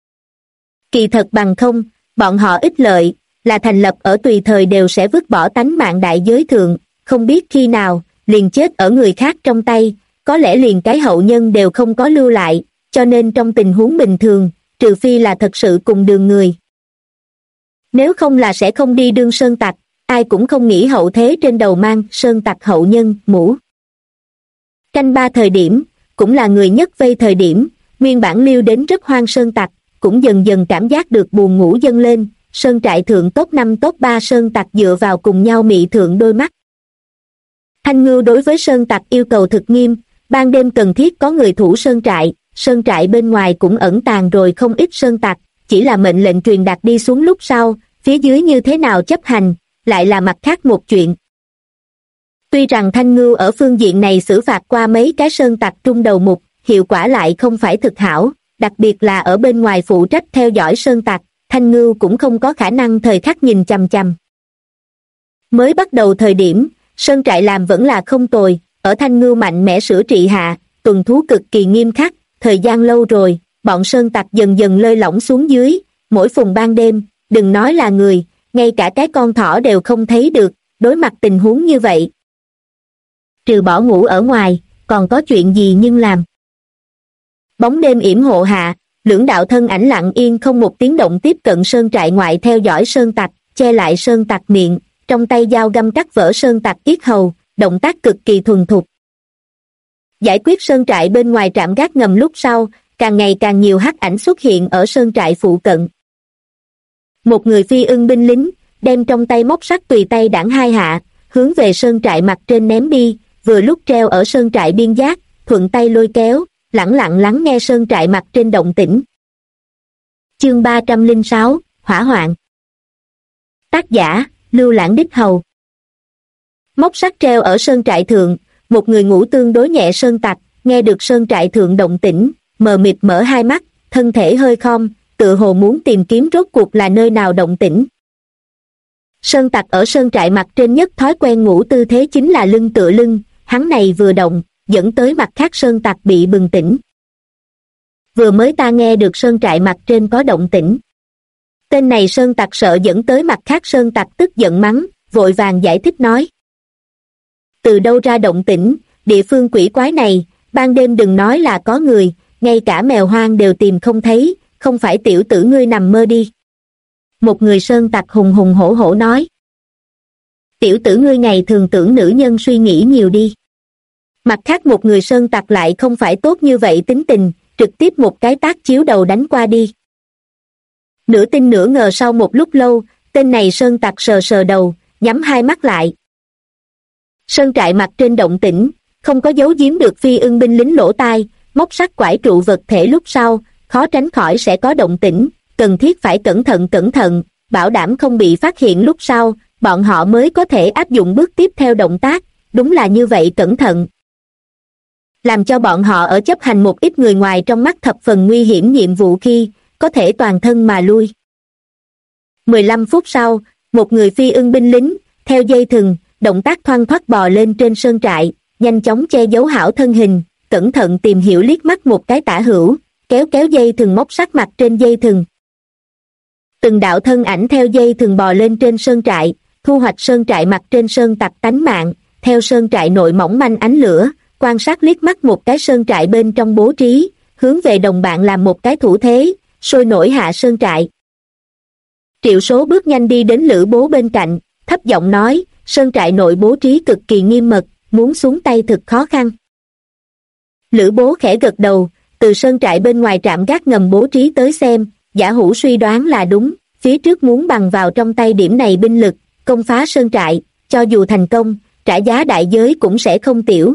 Kỳ thật bằng không, bọn họ ích lợi, là thành lập ở tùy thời đều sẽ vứt bỏ tánh mạng đại giới thượng, không biết khi nào, liền chết ở người khác trong tay, có lẽ liền cái hậu nhân đều không có lưu lại, cho nên trong tình huống bình thường, trừ phi là thật sự cùng đường người. Nếu không là sẽ không đi đương sơn tặc, ai cũng không nghĩ hậu thế trên đầu mang sơn tặc hậu nhân, mũ. Canh 3 thời điểm, cũng là người nhất vây thời điểm, nguyên bản liêu đến rất hoang sơn tặc, cũng dần dần cảm giác được buồn ngủ dâng lên, sơn trại thượng top 5 top 3 sơn tặc dựa vào cùng nhau mị thượng đôi mắt. Thanh Ngưu đối với sơn tặc yêu cầu thực nghiêm, ban đêm cần thiết có người thủ sơn trại bên ngoài cũng ẩn tàng rồi không ít sơn tặc, chỉ là mệnh lệnh truyền đạt đi xuống lúc sau, phía dưới như thế nào chấp hành, lại là mặt khác một chuyện. Tuy rằng Thanh Ngưu ở phương diện này xử phạt qua mấy cái sơn tặc trung đầu mục, hiệu quả lại không phải thực hảo, đặc biệt là ở bên ngoài phụ trách theo dõi sơn tặc, Thanh Ngưu cũng không có khả năng thời khắc nhìn chằm chằm. Mới bắt đầu thời điểm, sơn trại làm vẫn là không tồi, ở Thanh Ngưu mạnh mẽ sửa trị hạ, tuần thú cực kỳ nghiêm khắc, thời gian lâu rồi, bọn sơn tặc dần dần lơi lỏng xuống dưới, mỗi phùng ban đêm, đừng nói là người, ngay cả cái con thỏ đều không thấy được, đối mặt tình huống như vậy. Trừ bỏ ngủ ở ngoài, còn có chuyện gì nhưng làm. Bóng đêm yểm hộ hạ, lưỡng đạo thân ảnh lặng yên không một tiếng động tiếp cận sơn trại ngoại theo dõi sơn tặc, che lại sơn tặc miệng, trong tay dao găm cắt vỡ sơn tặc yết hầu, động tác cực kỳ thuần thục. Giải quyết sơn trại bên ngoài trạm gác ngầm lúc sau, càng ngày càng nhiều hắc ảnh xuất hiện ở sơn trại phụ cận. Một người phi ưng binh lính, đem trong tay móc sắt tùy tay đảng hai hạ, hướng về sơn trại mặt trên ném đi, vừa lúc treo ở sơn trại biên giác, thuận tay lôi kéo, lẳng lặng lắng nghe sơn trại mặt trên động tĩnh. Chương 306, Hỏa hoạn. Tác giả, Lưu Lãng Đích Hầu. Móc sắt treo ở sơn trại thượng, một người ngủ tương đối nhẹ sơn tặc, nghe được sơn trại thượng động tĩnh, mờ mịt mở hai mắt, thân thể hơi khom, tựa hồ muốn tìm kiếm rốt cuộc là nơi nào động tĩnh. Sơn tặc ở sơn trại mặt trên nhất thói quen ngủ tư thế chính là lưng tựa lưng, hắn này vừa động, dẫn tới mặt khác sơn tặc bị bừng tỉnh. Vừa mới ta nghe được sơn trại mặt trên có động tĩnh. Tên này sơn tặc sợ dẫn tới mặt khác sơn tặc tức giận mắng, vội vàng giải thích nói. Từ đâu ra động tĩnh, địa phương quỷ quái này, ban đêm đừng nói là có người, ngay cả mèo hoang đều tìm không thấy, không phải tiểu tử ngươi nằm mơ đi. Một người sơn tặc hùng hùng hổ hổ nói. Tiểu tử ngươi ngày thường tưởng nữ nhân suy nghĩ nhiều đi. Mặt khác một người sơn tặc lại không phải tốt như vậy tính tình, trực tiếp một cái tát chiếu đầu đánh qua đi. Nửa tin nửa ngờ sau một lúc lâu, tên này sơn tặc sờ sờ đầu, nhắm hai mắt lại. Sơn trại mặt trên động tĩnh, không có giấu giếm được phi ưng binh lính lỗ tai, móc sắt quải trụ vật thể lúc sau, khó tránh khỏi sẽ có động tĩnh, cần thiết phải cẩn thận, bảo đảm không bị phát hiện lúc sau, bọn họ mới có thể áp dụng bước tiếp theo động tác, đúng là như vậy cẩn thận. Làm cho bọn họ ở chấp hành một ít người ngoài trong mắt thập phần nguy hiểm nhiệm vụ khi, có thể toàn thân mà lui. 15 phút sau, một người phi ưng binh lính, theo dây thừng, động tác thoăn thoắt bò lên trên sơn trại, nhanh chóng che giấu hảo thân hình, cẩn thận tìm hiểu liếc mắt một cái tả hữu, kéo dây thừng móc sắt mặt trên dây thừng. Từng đạo thân ảnh theo dây thừng bò lên trên sơn trại, thu hoạch sơn trại mặt trên sơn tặc tánh mạng, theo sơn trại nội mỏng manh ánh lửa, quan sát liếc mắt một cái sơn trại bên trong bố trí, hướng về đồng bạn làm một cái thủ thế, sôi nổi hạ sơn trại. Triệu Số bước nhanh đi đến Lữ Bố bên cạnh, thấp giọng nói, sơn trại nội bố trí cực kỳ nghiêm mật, muốn xuống tay thực khó khăn. Lữ Bố khẽ gật đầu, từ sơn trại bên ngoài trạm gác ngầm bố trí tới xem, Giả Hữu suy đoán là đúng, phía trước muốn bằng vào trong tay điểm này binh lực, công phá sơn trại, cho dù thành công, trả giá đại giới cũng sẽ không tiểu.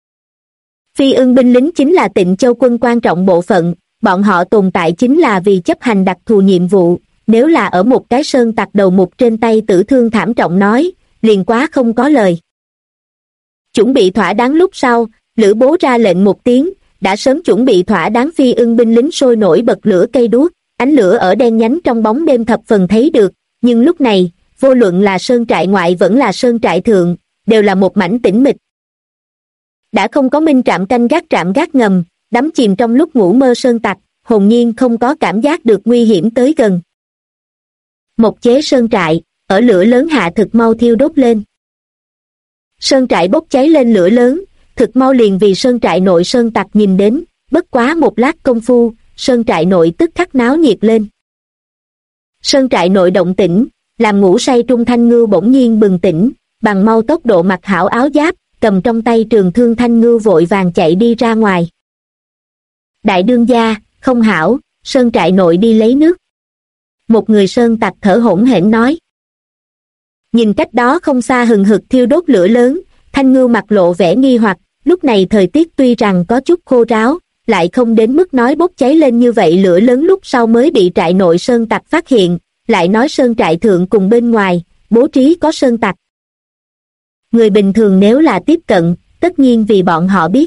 Phi ưng binh lính chính là Tịnh Châu quân quan trọng bộ phận, bọn họ tồn tại chính là vì chấp hành đặc thù nhiệm vụ, nếu là ở một cái sơn tặc đầu mục trên tay tử thương thảm trọng nói, liền quá không có lời. Chuẩn bị thỏa đáng lúc sau, Lữ Bố ra lệnh một tiếng, đã sớm chuẩn bị thỏa đáng phi ưng binh lính sôi nổi bật lửa cây đuốc, ánh lửa ở đen nhánh trong bóng đêm thập phần thấy được, nhưng lúc này, vô luận là sơn trại ngoại vẫn là sơn trại thượng, đều là một mảnh tĩnh mịch. Đã không có minh trạm canh gác trạm gác ngầm, đắm chìm trong lúc ngủ mơ sơn tặc, hồn nhiên không có cảm giác được nguy hiểm tới gần. Một chế sơn trại, ở lửa lớn hạ thực mau thiêu đốt lên. Sơn trại bốc cháy lên lửa lớn, thực mau liền vì sơn trại nội sơn tặc nhìn đến, bất quá một lát công phu, sơn trại nội tức khắc náo nhiệt lên. Sơn trại nội động tĩnh, làm ngủ say Trung Thanh Ngưu bỗng nhiên bừng tỉnh, bằng mau tốc độ mặc hảo áo giáp, cầm trong tay trường thương Thanh Ngưu vội vàng chạy đi ra ngoài. Đại đương gia, không hảo, sơn trại nội đi lấy nước. Một người sơn tặc thở hổn hển nói. Nhìn cách đó không xa hừng hực thiêu đốt lửa lớn, Thanh Ngưu mặt lộ vẻ nghi hoặc, lúc này thời tiết tuy rằng có chút khô ráo, lại không đến mức nói bốc cháy lên như vậy lửa lớn lúc sau mới bị trại nội sơn tặc phát hiện, lại nói sơn trại thượng cùng bên ngoài, bố trí có sơn tặc. Người bình thường nếu là tiếp cận, tất nhiên vì bọn họ biết.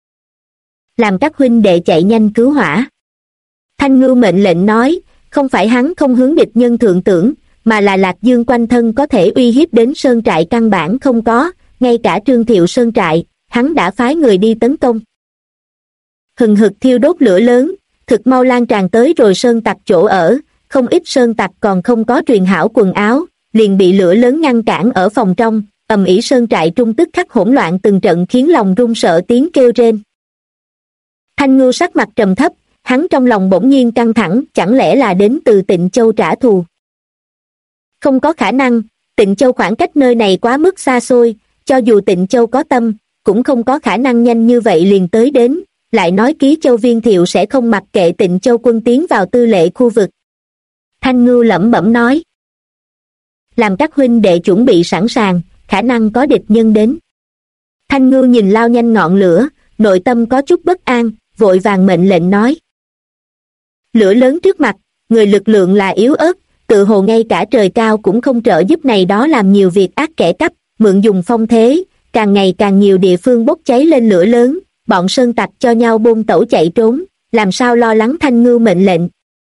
Làm các huynh đệ chạy nhanh cứu hỏa. Thanh Ngưu mệnh lệnh nói, không phải hắn không hướng địch nhân thượng tưởng, mà là Lạc Dương quanh thân có thể uy hiếp đến sơn trại căn bản không có, ngay cả Trương Thiệu sơn trại, hắn đã phái người đi tấn công. Hừng hực thiêu đốt lửa lớn, thực mau lan tràn tới rồi sơn tặc chỗ ở, không ít sơn tặc còn không có truyền hảo quần áo, liền bị lửa lớn ngăn cản ở phòng trong, ầm ĩ sơn trại trung tức khắc hỗn loạn từng trận khiến lòng run sợ tiếng kêu rên. Thanh Ngưu sắc mặt trầm thấp, hắn trong lòng bỗng nhiên căng thẳng, chẳng lẽ là đến từ Tịnh Châu trả thù? Không có khả năng, Tịnh Châu khoảng cách nơi này quá mức xa xôi, cho dù Tịnh Châu có tâm, cũng không có khả năng nhanh như vậy liền tới đến, lại nói Ký Châu Viên Thiệu sẽ không mặc kệ Tịnh Châu quân tiến vào tư lệ khu vực. Thanh Ngưu lẩm bẩm nói. Làm các huynh đệ chuẩn bị sẵn sàng, khả năng có địch nhân đến. Thanh Ngưu nhìn lao nhanh ngọn lửa, nội tâm có chút bất an, vội vàng mệnh lệnh nói. Lửa lớn trước mặt, người lực lượng là yếu ớt, tự hồ ngay cả trời cao cũng không trợ giúp này đó làm nhiều việc ác kẻ cắp, mượn dùng phong thế, càng ngày càng nhiều địa phương bốc cháy lên lửa lớn, bọn sơn tặc cho nhau bôn tẩu chạy trốn, làm sao lo lắng Thanh Ngưu mệnh lệnh.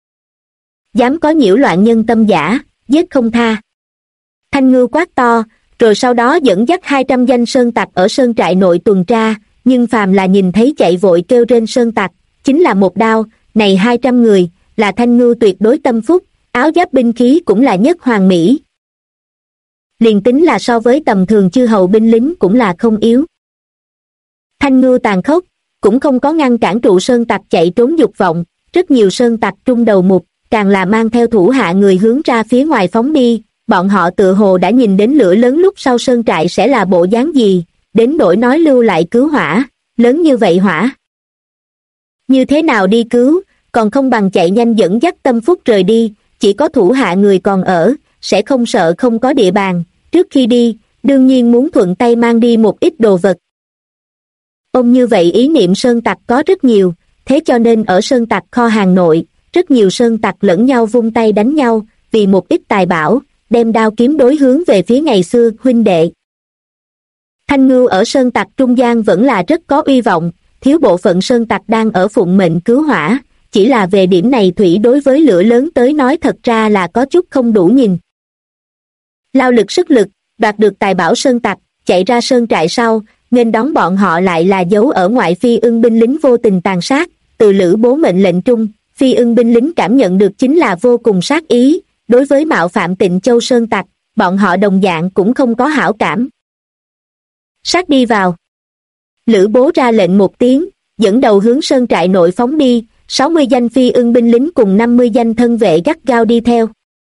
Dám có nhiễu loạn nhân tâm giả, giết không tha. Thanh Ngưu quát to, rồi sau đó dẫn dắt 200 danh sơn tặc ở sơn trại nội tuần tra, nhưng phàm là nhìn thấy chạy vội kêu trên sơn tặc, chính là một đao, này 200 người, là Thanh Ngưu tuyệt đối tâm phúc, áo giáp binh khí cũng là nhất hoàn mỹ. Liền tính là so với tầm thường chư hầu binh lính cũng là không yếu. Thanh Ngưu tàn khốc, cũng không có ngăn cản trụ sơn tặc chạy trốn dục vọng, rất nhiều sơn tặc trung đầu mục, càng là mang theo thủ hạ người hướng ra phía ngoài phóng đi, bọn họ tự hồ đã nhìn đến lửa lớn lúc sau sơn trại sẽ là bộ dáng gì, đến nỗi nói lưu lại cứu hỏa, lớn như vậy hỏa. Như thế nào đi cứu, còn không bằng chạy nhanh dẫn dắt tâm phúc rời đi, chỉ có thủ hạ người còn ở, sẽ không sợ không có địa bàn, trước khi đi, đương nhiên muốn thuận tay mang đi một ít đồ vật. Ôm như vậy ý niệm sơn tặc có rất nhiều, thế cho nên ở sơn tặc kho hàng nội, rất nhiều sơn tặc lẫn nhau vung tay đánh nhau, vì một ít tài bảo, đem đao kiếm đối hướng về phía ngày xưa huynh đệ. Thanh Ngưu ở sơn tặc trung gian vẫn là rất có uy vọng, thiếu bộ phận sơn tặc đang ở phụng mệnh cứu hỏa, chỉ là về điểm này thủy đối với lửa lớn tới nói thật ra là có chút không đủ nhìn. Lao lực sức lực, đoạt được tài bảo sơn tặc, chạy ra sơn trại sau, nên đón bọn họ lại là giấu ở ngoại phi ưng binh lính vô tình tàn sát, từ Lữ Bố mệnh lệnh trung, phi ưng binh lính cảm nhận được chính là vô cùng sát ý, đối với mạo phạm Tịnh Châu sơn tặc, bọn họ đồng dạng cũng không có hảo cảm. Sát đi vào. Lữ Bố ra lệnh một tiếng, dẫn đầu hướng sơn trại nội phóng đi, 60 danh phi ưng binh lính cùng 50 danh thân vệ gắt gao đi theo.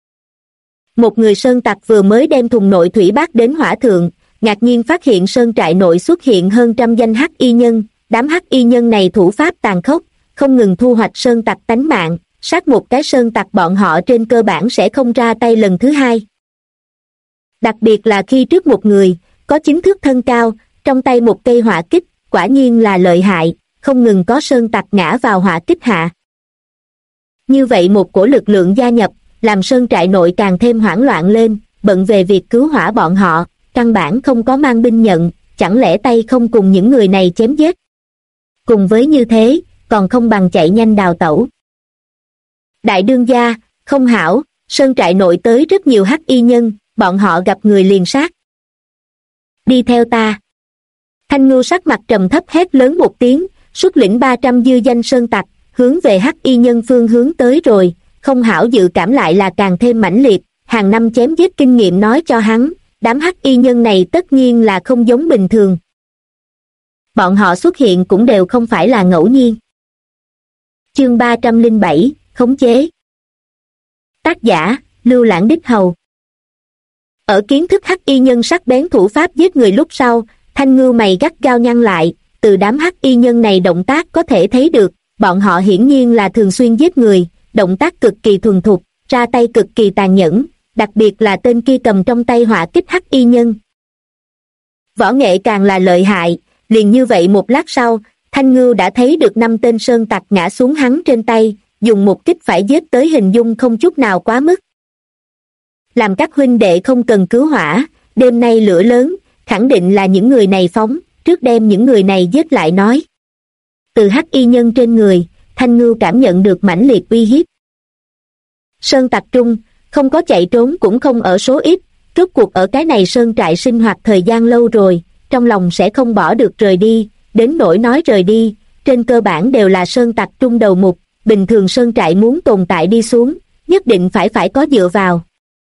Một người sơn tặc vừa mới đem thùng nội thủy bát đến hỏa thượng, ngạc nhiên phát hiện sơn trại nội xuất hiện hơn trăm danh hắc y nhân, đám hắc y nhân này thủ pháp tàn khốc, không ngừng thu hoạch sơn tặc tánh mạng, sát một cái sơn tặc bọn họ trên cơ bản sẽ không ra tay lần thứ hai. Đặc biệt là khi trước một người, có 9 thước thân cao, trong tay một cây hỏa kích, quả nhiên là lợi hại, không ngừng có sơn tặc ngã vào hỏa kích hạ. Như vậy một cổ lực lượng gia nhập, làm sơn trại nội càng thêm hoảng loạn lên, bận về việc cứu hỏa bọn họ, căn bản không có mang binh nhận, chẳng lẽ tay không cùng những người này chém giết. Cùng với như thế, còn không bằng chạy nhanh đào tẩu. Đại đương gia, không hảo, sơn trại nội tới rất nhiều hắc y nhân, bọn họ gặp người liền sát. Đi theo ta. Thanh Ngưu sắc mặt trầm thấp hét lớn một tiếng, xuất lĩnh 300 dư danh sơn tặc, hướng về hắc y nhân phương hướng tới rồi, không hảo dự cảm lại là càng thêm mãnh liệt, hàng năm chém giết kinh nghiệm nói cho hắn, đám hắc y nhân này tất nhiên là không giống bình thường. Bọn họ xuất hiện cũng đều không phải là ngẫu nhiên. Chương 307, khống chế. Tác giả, Lưu Lãng Đích Hầu. Ở kiến thức hắc y nhân sắc bén thủ pháp giết người lúc sau, Thanh Ngưu mày gắt gao nhăn lại, từ đám hắc y nhân này động tác có thể thấy được, bọn họ hiển nhiên là thường xuyên giết người, động tác cực kỳ thuần thục, ra tay cực kỳ tàn nhẫn, đặc biệt là tên kia cầm trong tay hỏa kích hắc y nhân. Võ nghệ càng là lợi hại, liền như vậy một lát sau, Thanh Ngưu đã thấy được 5 tên sơn tặc ngã xuống hắn trên tay, dùng một kích phải giết tới hình dung không chút nào quá mức. Làm các huynh đệ không cần cứu hỏa, đêm nay lửa lớn, khẳng định là những người này phóng, trước đem những người này giết lại nói. Từ hắc y nhân trên người, Thanh Ngưu cảm nhận được mãnh liệt uy hiếp. Sơn tặc trung, không có chạy trốn cũng không ở số ít, rốt cuộc ở cái này sơn trại sinh hoạt thời gian lâu rồi, trong lòng sẽ không bỏ được rời đi, đến nỗi nói rời đi, trên cơ bản đều là sơn tặc trung đầu mục, bình thường sơn trại muốn tồn tại đi xuống, nhất định phải có dựa vào.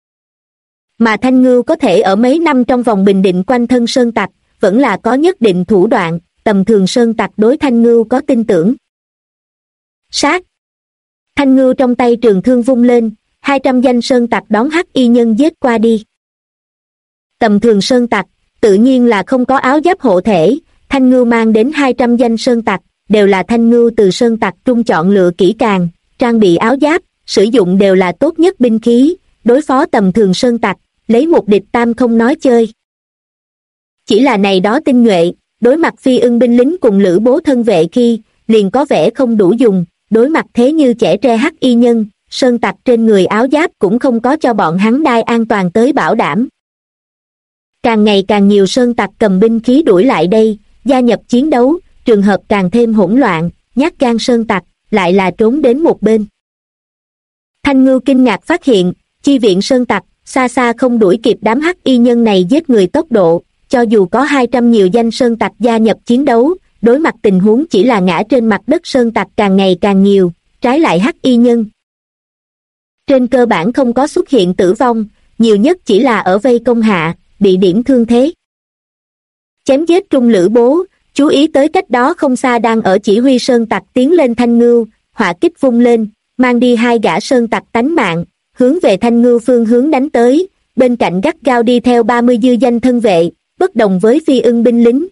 Mà Thanh Ngưu có thể ở mấy năm trong vòng bình định quanh thân sơn tặc, vẫn là có nhất định thủ đoạn, tầm thường sơn tặc đối Thanh Ngưu có tin tưởng. Sát! Thanh Ngưu trong tay trường thương vung lên, 200 danh sơn tặc đón hắc y nhân giết qua đi. Tầm thường sơn tặc, tự nhiên là không có áo giáp hộ thể, Thanh Ngưu mang đến 200 danh sơn tặc, đều là Thanh Ngưu từ sơn tặc trung chọn lựa kỹ càng, trang bị áo giáp, sử dụng đều là tốt nhất binh khí, đối phó tầm thường sơn tặc, lấy một địch tam không nói chơi. Chỉ là này đó tinh nhuệ, đối mặt phi ưng binh lính cùng Lữ Bố thân vệ khi, liền có vẻ không đủ dùng, đối mặt thế như trẻ tre hắc y nhân, sơn tặc trên người áo giáp cũng không có cho bọn hắn đai an toàn tới bảo đảm. Càng ngày càng nhiều sơn tặc cầm binh khí đuổi lại đây, gia nhập chiến đấu, trường hợp càng thêm hỗn loạn, nhát gan sơn tặc, lại là trốn đến một bên. Thanh Ngưu kinh ngạc phát hiện, chi viện sơn tặc, xa xa không đuổi kịp đám hắc y nhân này giết người tốc độ, cho dù có 200 nhiều danh sơn tặc gia nhập chiến đấu, đối mặt tình huống chỉ là ngã trên mặt đất sơn tặc càng ngày càng nhiều, trái lại hắc y nhân. Trên cơ bản không có xuất hiện tử vong, nhiều nhất chỉ là ở vây công hạ, bị điểm thương thế. Chém giết trung Lữ Bố, chú ý tới cách đó không xa đang ở chỉ huy sơn tặc tiến lên Thanh Ngưu, hỏa kích vung lên, mang đi 2 gã sơn tặc tánh mạng, hướng về Thanh Ngưu phương hướng đánh tới, bên cạnh gắt gao đi theo 30 dư danh thân vệ, bất đồng với phi ưng binh lính.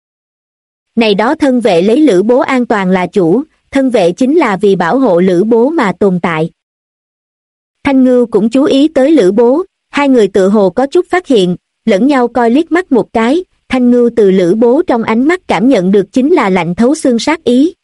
Này đó thân vệ lấy Lữ Bố an toàn là chủ, thân vệ chính là vì bảo hộ Lữ Bố mà tồn tại. Thanh Ngưu cũng chú ý tới Lữ Bố, hai người tự hồ có chút phát hiện, lẫn nhau coi liếc mắt một cái, Thanh Ngưu từ Lữ Bố trong ánh mắt cảm nhận được chính là lạnh thấu xương sát ý.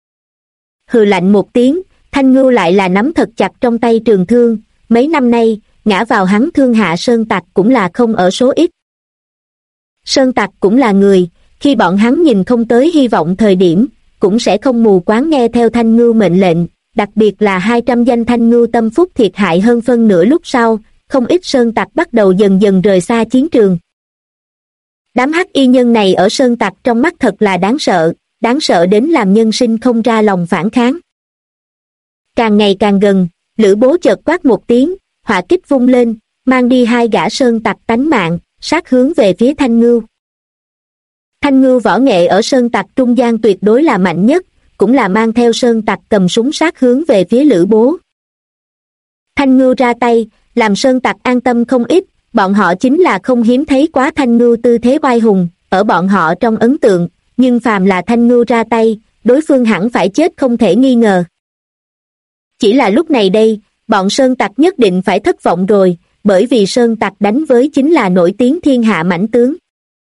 Hừ lạnh một tiếng, Thanh Ngưu lại là nắm thật chặt trong tay trường thương, mấy năm nay, ngã vào hắn thương hạ sơn tặc cũng là không ở số ít. Sơn tặc cũng là người, khi bọn hắn nhìn không tới hy vọng thời điểm, cũng sẽ không mù quáng nghe theo Thanh Ngưu mệnh lệnh, đặc biệt là 200 danh Thanh Ngưu tâm phúc thiệt hại hơn phân nửa lúc sau, không ít sơn tặc bắt đầu dần dần rời xa chiến trường. Đám hắc y nhân này ở sơn tặc trong mắt thật là đáng sợ đến làm nhân sinh không ra lòng phản kháng. Càng ngày càng gần, Lữ Bố chợt quát một tiếng, hỏa kích vung lên, mang đi hai gã sơn tặc tánh mạng, sát hướng về phía Thanh Ngưu. Thanh Ngưu võ nghệ ở sơn tặc trung gian tuyệt đối là mạnh nhất, cũng là mang theo sơn tặc cầm súng sát hướng về phía Lữ Bố. Thanh Ngưu ra tay, làm sơn tặc an tâm không ít, bọn họ chính là không hiếm thấy quá Thanh Ngưu tư thế oai hùng, ở bọn họ trong ấn tượng, nhưng phàm là Thanh Ngưu ra tay, đối phương hẳn phải chết không thể nghi ngờ. Chỉ là lúc này đây, bọn sơn tặc nhất định phải thất vọng rồi, bởi vì sơn tặc đánh với chính là nổi tiếng thiên hạ mãnh tướng.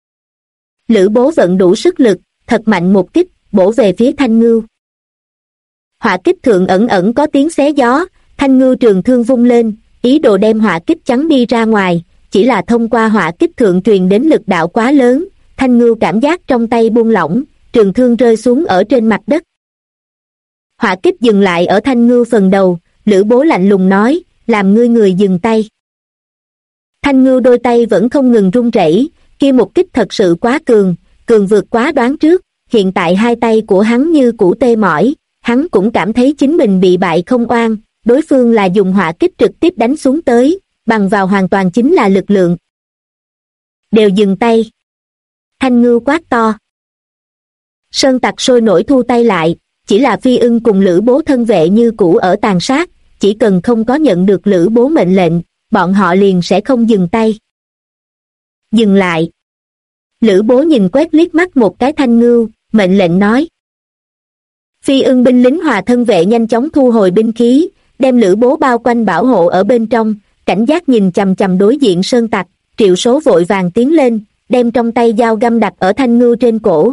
Lữ Bố vận đủ sức lực, thật mạnh một kích, bổ về phía Thanh Ngưu. Hỏa kích thượng ẩn ẩn có tiếng xé gió, Thanh Ngưu trường thương vung lên, ý đồ đem hỏa kích chắn đi ra ngoài, chỉ là thông qua hỏa kích thượng truyền đến lực đạo quá lớn, Thanh Ngưu cảm giác trong tay buông lỏng, trường thương rơi xuống ở trên mặt đất. Hỏa kích dừng lại ở Thanh Ngưu phần đầu, Lữ Bố lạnh lùng nói, làm ngươi người dừng tay. Thanh Ngưu đôi tay vẫn không ngừng run rẩy, kia một kích thật sự quá cường, cường vượt quá đoán trước, hiện tại hai tay của hắn như cũ tê mỏi, hắn cũng cảm thấy chính mình bị bại không oan, đối phương là dùng hỏa kích trực tiếp đánh xuống tới, bằng vào hoàn toàn chính là lực lượng. Đều dừng tay. Thanh Ngưu quát to. Sơn tặc sôi nổi thu tay lại, chỉ là Phi Ưng cùng Lữ Bố thân vệ như cũ ở tàn sát, chỉ cần không có nhận được Lữ Bố mệnh lệnh, bọn họ liền sẽ không dừng tay. Dừng lại. Lữ Bố nhìn quét liếc mắt một cái Thanh Ngưu, mệnh lệnh nói. Phi Ưng binh lính hòa thân vệ nhanh chóng thu hồi binh khí, đem Lữ Bố bao quanh bảo hộ ở bên trong, cảnh giác nhìn chằm chằm đối diện sơn tặc, Triệu Số vội vàng tiến lên, đem trong tay dao găm đặt ở Thanh Ngưu trên cổ.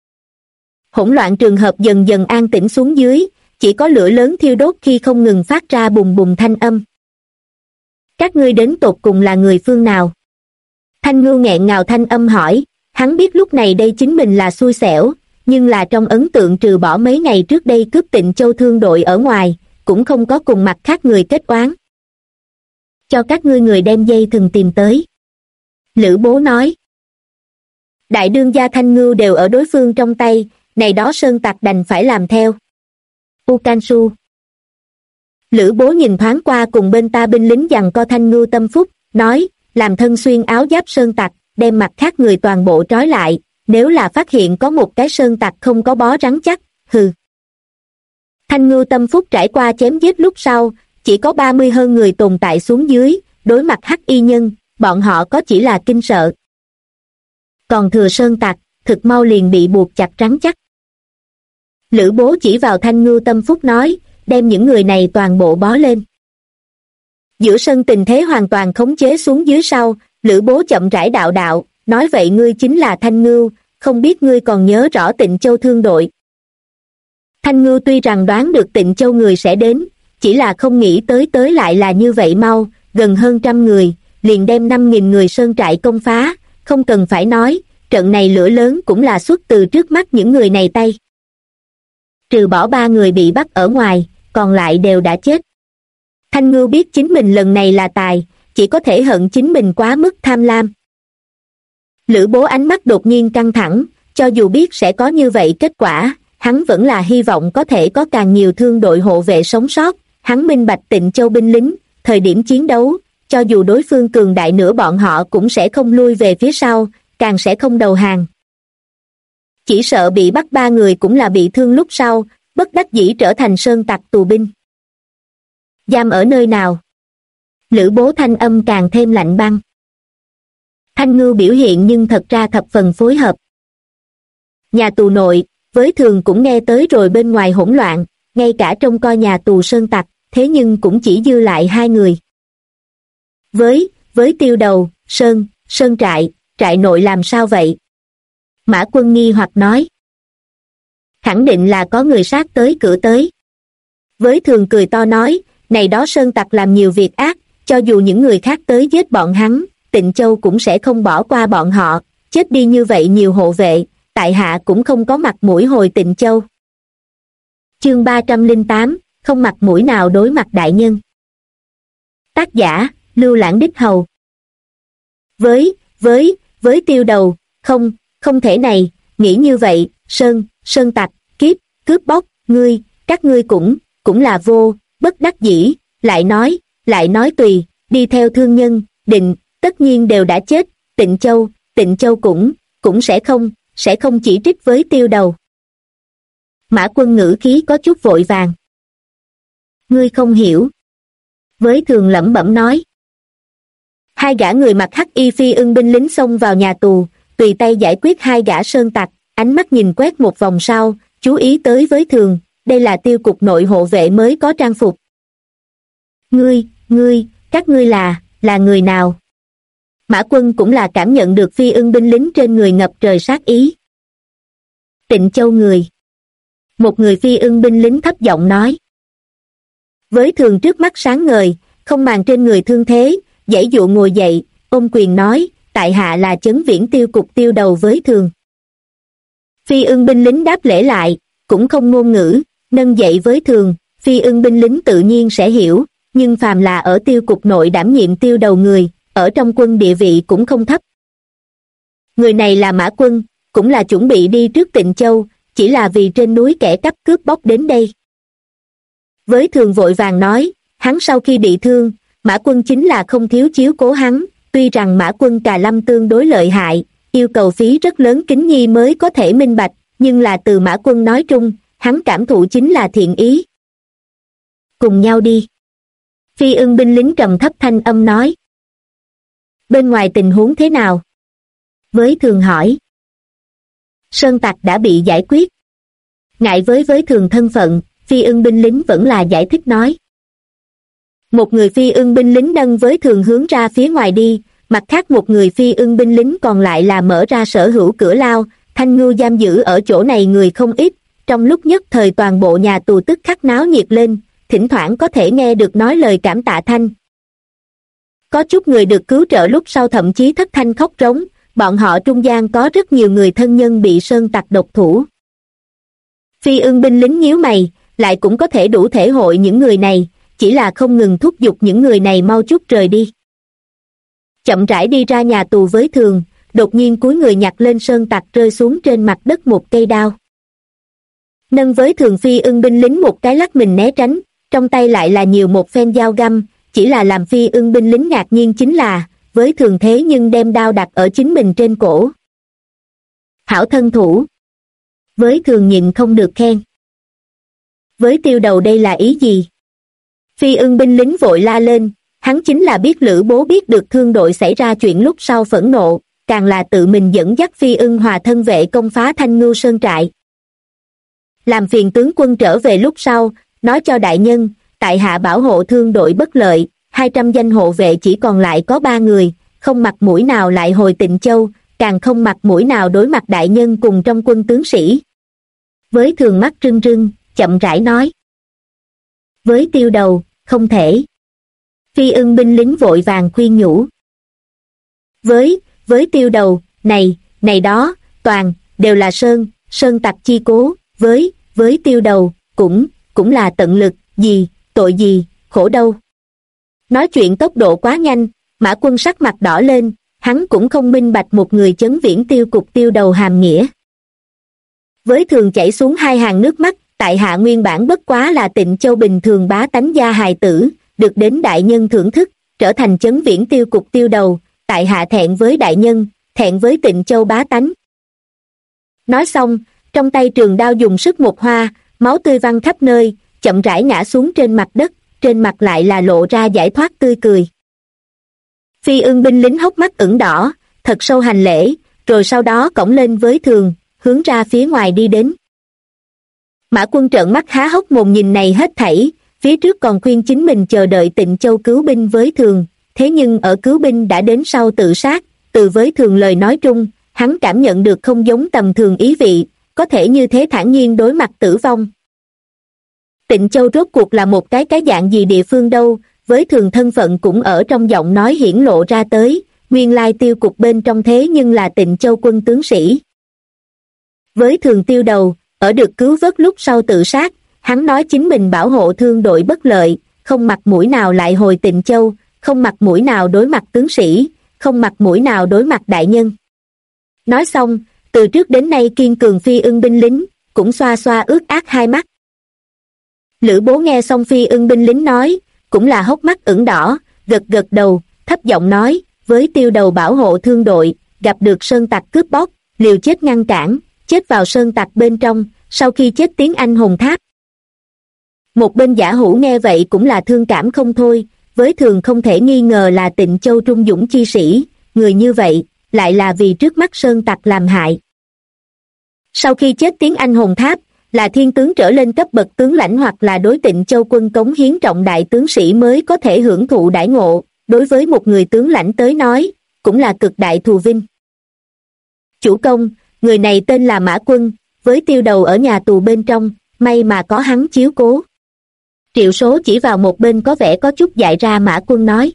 Hỗn loạn trường hợp dần dần an tĩnh xuống dưới, chỉ có lửa lớn thiêu đốt khi không ngừng phát ra bùng bùng thanh âm. Các ngươi đến tột cùng là người phương nào? Thanh Ngưu nghẹn ngào thanh âm hỏi, hắn biết lúc này đây chính mình là xui xẻo, nhưng là trong ấn tượng trừ bỏ mấy ngày trước đây cướp Tịnh Châu thương đội ở ngoài, cũng không có cùng mặt khác người kết oán. Cho các ngươi người đem dây thừng tìm tới. Lữ Bố nói. Đại đương gia Thanh Ngưu đều ở đối phương trong tay, này đó sơn tặc đành phải làm theo. Ukansu. Lữ Bố nhìn thoáng qua cùng bên ta binh lính giằng co Thanh Ngưu tâm phúc, nói, làm thân xuyên áo giáp sơn tặc, đem mặt khác người toàn bộ trói lại, nếu là phát hiện có một cái sơn tặc không có bó rắn chắc, hừ. Thanh Ngưu tâm phúc trải qua chém giết lúc sau, chỉ có 30 hơn người tồn tại xuống dưới, đối mặt hắc y nhân, bọn họ có chỉ là kinh sợ. Còn thừa sơn tặc, thực mau liền bị buộc chặt rắn chắc. Lữ Bố chỉ vào Thanh Ngưu tâm phúc nói, đem những người này toàn bộ bó lên. Giữa sân tình thế hoàn toàn khống chế xuống dưới sau, Lữ Bố chậm rãi đạo, nói vậy ngươi chính là Thanh Ngưu, không biết ngươi còn nhớ rõ Tịnh Châu thương đội. Thanh Ngưu tuy rằng đoán được Tịnh Châu người sẽ đến, chỉ là không nghĩ tới lại là như vậy mau, gần hơn 100 người, liền đem 5.000 người sơn trại công phá, không cần phải nói, trận này lửa lớn cũng là xuất từ trước mắt những người này tay. Trừ bỏ 3 người bị bắt ở ngoài, còn lại đều đã chết. Thanh Ngưu biết chính mình lần này là tài, chỉ có thể hận chính mình quá mức tham lam. Lữ Bố ánh mắt đột nhiên căng thẳng, cho dù biết sẽ có như vậy kết quả, hắn vẫn là hy vọng có thể có càng nhiều thương đội hộ vệ sống sót, hắn minh bạch Tịnh Châu binh lính, thời điểm chiến đấu, cho dù đối phương cường đại nữa bọn họ cũng sẽ không lui về phía sau, càng sẽ không đầu hàng. Chỉ sợ bị bắt 3 người cũng là bị thương lúc sau, bất đắc dĩ trở thành sơn tặc tù binh. Giam ở nơi nào? Lữ Bố thanh âm càng thêm lạnh băng. Thanh Ngưu biểu hiện nhưng thật ra thập phần phối hợp. Nhà tù nội, với thường cũng nghe tới rồi bên ngoài hỗn loạn, ngay cả trông coi nhà tù sơn tặc, thế nhưng cũng chỉ dư lại 2 người. Với Tiêu Đầu, Sơn trại nội làm sao vậy? Mã Quân nghi hoặc nói. Khẳng định là có người sát tới cửa tới. Với thường cười to nói, này đó sơn tặc làm nhiều việc ác, cho dù những người khác tới giết bọn hắn, Tịnh Châu cũng sẽ không bỏ qua bọn họ, chết đi như vậy nhiều hộ vệ, tại hạ cũng không có mặt mũi hồi Tịnh Châu. Chương 308, không mặt mũi nào đối mặt đại nhân. Tác giả, Lưu Lãng Đích Hầu. Với Tiêu Đầu, không thể này, nghĩ như vậy, sơn tặc, cướp bóc, các ngươi cũng là vô, bất đắc dĩ, lại nói tùy, đi theo thương nhân, Định, tất nhiên đều đã chết. Tịnh Châu cũng sẽ không chỉ trích với Tiêu Đầu. Mã Quân ngữ khí có chút vội vàng. Ngươi không hiểu. Với Thường lẩm bẩm nói. Hai gã người mặc hắc y phi ưng binh lính xông vào nhà tù, tùy tay giải quyết hai gã sơn tặc, ánh mắt nhìn quét một vòng sau, chú ý tới Với Thường, đây là Tiêu cục nội hộ vệ mới có trang phục. Các ngươi là người nào? Mã Quân cũng là cảm nhận được phi ưng binh lính trên người ngập trời sát ý. Tịnh Châu người. Một người phi ưng binh lính thấp giọng nói. Với Thường trước mắt sáng ngời, không màng trên người thương thế, giãy dụa ngồi dậy, ôm quyền nói, tại hạ là Chấn Viễn Tiêu cục Tiêu Đầu Với Thường. Phi ưng binh lính đáp lễ lại, cũng không ngôn ngữ, nâng dậy Với Thường, phi ưng binh lính tự nhiên sẽ hiểu, nhưng phàm là ở Tiêu cục nội đảm nhiệm tiêu đầu người, ở trong quân địa vị cũng không thấp. Người này là Mã Quân, cũng là chuẩn bị đi trước Tịnh Châu, chỉ là vì trên núi kẻ cắp cướp bóc đến đây. Với Thường vội vàng nói, hắn sau khi bị thương, Mã Quân chính là không thiếu chiếu cố hắn, tuy rằng Mã Quân Cà Lâm tương đối lợi hại, yêu cầu phí rất lớn Kính Nhi mới có thể minh bạch, nhưng là từ Mã Quân nói trung, hắn cảm thụ chính là thiện ý. Cùng nhau đi. Phi ưng binh lính trầm thấp thanh âm nói. Bên ngoài tình huống thế nào? Với Thường hỏi. Sơn tặc đã bị giải quyết. Ngại với Thường thân phận, phi ưng binh lính vẫn là giải thích nói. Một người phi ưng binh lính nâng Với Thường hướng ra phía ngoài đi, mặt khác một người phi ưng binh lính còn lại là mở ra sở hữu cửa lao, Thanh Ngưu giam giữ ở chỗ này người không ít, trong lúc nhất thời toàn bộ nhà tù tức khắc náo nhiệt lên, thỉnh thoảng có thể nghe được nói lời cảm tạ thanh. Có chút người được cứu trợ lúc sau thậm chí thất thanh khóc rống, bọn họ trung gian có rất nhiều người thân nhân bị sơn tặc độc thủ. Phi ưng binh lính nhíu mày, lại cũng có thể đủ thể hội những người này, chỉ là không ngừng thúc giục những người này mau chút rời đi. Chậm rãi đi ra nhà tù Với Thường, đột nhiên cúi người nhặt lên sơn tặc rơi xuống trên mặt đất một cây đao. Nâng Với Thường phi ưng binh lính một cái lắc mình né tránh, trong tay lại là nhiều một phen dao găm, chỉ là làm phi ưng binh lính ngạc nhiên chính là, Với Thường thế nhưng đem đao đặt ở chính mình trên cổ. Hảo thân thủ. Với Thường nhịn không được khen. Với Tiêu Đầu đây là ý gì? Phi ưng binh lính vội la lên, hắn chính là biết Lữ Bố biết được thương đội xảy ra chuyện lúc sau phẫn nộ, càng là tự mình dẫn dắt phi ưng hòa thân vệ công phá Thanh Ngưu Sơn trại. Làm phiền tướng quân trở về lúc sau, nói cho đại nhân, tại hạ bảo hộ thương đội bất lợi, 200 danh hộ vệ chỉ còn lại có 3 người, không mặt mũi nào lại hồi Tịnh Châu, càng không mặt mũi nào đối mặt đại nhân cùng trong quân tướng sĩ. Với Thường mắt rưng rưng, chậm rãi nói. Với Tiêu Đầu, không thể. Phi ưng binh lính vội vàng khuyên nhủ. Với Tiêu Đầu, này đó, toàn, đều là sơn tặc chi cố, với Tiêu Đầu, cũng là tận lực, tội gì, khổ đâu. Nói chuyện tốc độ quá nhanh, Mã Quân sắc mặt đỏ lên, hắn cũng không minh bạch một người Chấn Viễn Tiêu cục Tiêu Đầu hàm nghĩa. Với Thường chảy xuống 2 hàng nước mắt, tại hạ nguyên bản bất quá là Tịnh Châu bình thường bá tánh gia hài tử, được đến đại nhân thưởng thức, trở thành Chấn Viễn Tiêu cục Tiêu Đầu, tại hạ thẹn với đại nhân, thẹn với Tịnh Châu bá tánh. Nói xong, trong tay trường đao dùng sức một hoa, máu tươi văng khắp nơi, chậm rãi ngã xuống trên mặt đất, trên mặt lại là lộ ra giải thoát tươi cười. Phi ưng binh lính hốc mắt ửng đỏ, thật sâu hành lễ, rồi sau đó cõng lên Với Thường, hướng ra phía ngoài đi đến. Mã Quân trợn mắt há hốc mồm nhìn này hết thảy, phía trước còn khuyên chính mình chờ đợi Tịnh Châu cứu binh Với Thường, thế nhưng ở cứu binh đã đến sau tự sát, từ Với Thường lời nói trung, hắn cảm nhận được không giống tầm thường ý vị, có thể như thế thản nhiên đối mặt tử vong. Tịnh Châu rốt cuộc là một cái dạng gì địa phương đâu, Với Thường thân phận cũng ở trong giọng nói hiển lộ ra tới, nguyên lai Tiêu cục bên trong thế nhưng là Tịnh Châu quân tướng sĩ. Với Thường Tiêu Đầu, ở được cứu vớt lúc sau tự sát, hắn nói chính mình bảo hộ thương đội bất lợi, không mặt mũi nào lại hồi Tịnh Châu, không mặt mũi nào đối mặt tướng sĩ, không mặt mũi nào đối mặt đại nhân. Nói xong, từ trước đến nay kiên cường phi ưng binh lính, cũng xoa xoa ướt át hai mắt. Lữ Bố nghe xong phi ưng binh lính nói, cũng là hốc mắt ửng đỏ, gật gật đầu, thấp giọng nói, với tiêu đầu bảo hộ thương đội, gặp được sơn tặc cướp bóc, liều chết ngăn cản, chết vào sơn tặc bên trong, sau khi chết tiếng anh hùng tháp. Một bên Giả Hữu nghe vậy cũng là thương cảm không thôi, với thường không thể nghi ngờ là Tịnh Châu trung dũng chi sĩ, người như vậy, lại là vì trước mắt sơn tặc làm hại. Sau khi chết tiếng anh hùng tháp, là thiên tướng trở lên cấp bậc tướng lãnh hoặc là đối Tịnh Châu quân cống hiến trọng đại tướng sĩ mới có thể hưởng thụ đãi ngộ, đối với một người tướng lãnh tới nói, cũng là cực đại thù vinh. Chủ công, người này tên là Mã Quân, với tiêu đầu ở nhà tù bên trong, may mà có hắn chiếu cố. Triệu Số chỉ vào một bên có vẻ có chút dại ra Mã Quân nói.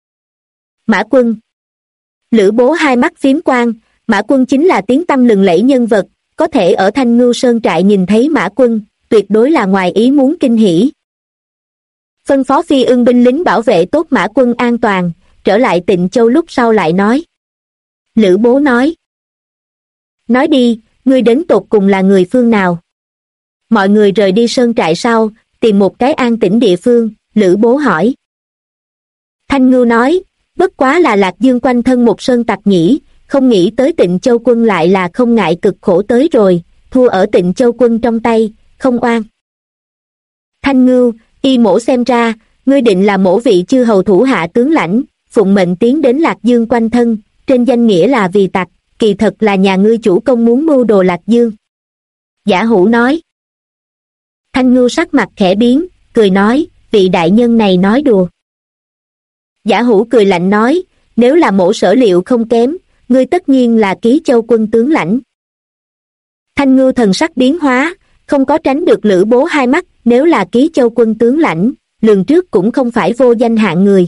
Mã Quân. Lữ Bố hai mắt phím quang, Mã Quân chính là tiếng tăm lừng lẫy nhân vật, có thể ở Thanh Ngưu Sơn trại nhìn thấy Mã Quân, tuyệt đối là ngoài ý muốn kinh hỉ. Phân phó Phi Ưng binh lính bảo vệ tốt Mã Quân an toàn, trở lại Tịnh Châu lúc sau lại nói. Lữ Bố nói. Nói đi, ngươi đến tột cùng là người phương nào? Mọi người rời đi sơn trại sau, tìm một cái an tĩnh địa phương, Lữ Bố hỏi. Thanh Ngưu nói, bất quá là Lạc Dương quanh thân một sơn tặc nhỉ, không nghĩ tới Tịnh Châu quân lại là không ngại cực khổ tới rồi, thua ở Tịnh Châu quân trong tay, không oan. Thanh Ngưu, y mổ xem ra, ngươi định là mổ vị chư hầu thủ hạ tướng lãnh, phụng mệnh tiến đến Lạc Dương quanh thân, trên danh nghĩa là vì tặc, kỳ thật là nhà ngươi chủ công muốn mưu đồ Lạc Dương. Giả Hữu nói. Thanh Ngưu sắc mặt khẽ biến, cười nói, vị đại nhân này nói đùa. Giả Hữu cười lạnh nói, nếu là mổ sở liệu không kém, ngươi tất nhiên là Ký Châu quân tướng lãnh. Thanh Ngưu thần sắc biến hóa, không có tránh được Lữ Bố hai mắt, nếu là Ký Châu quân tướng lãnh, lường trước cũng không phải vô danh hạng người.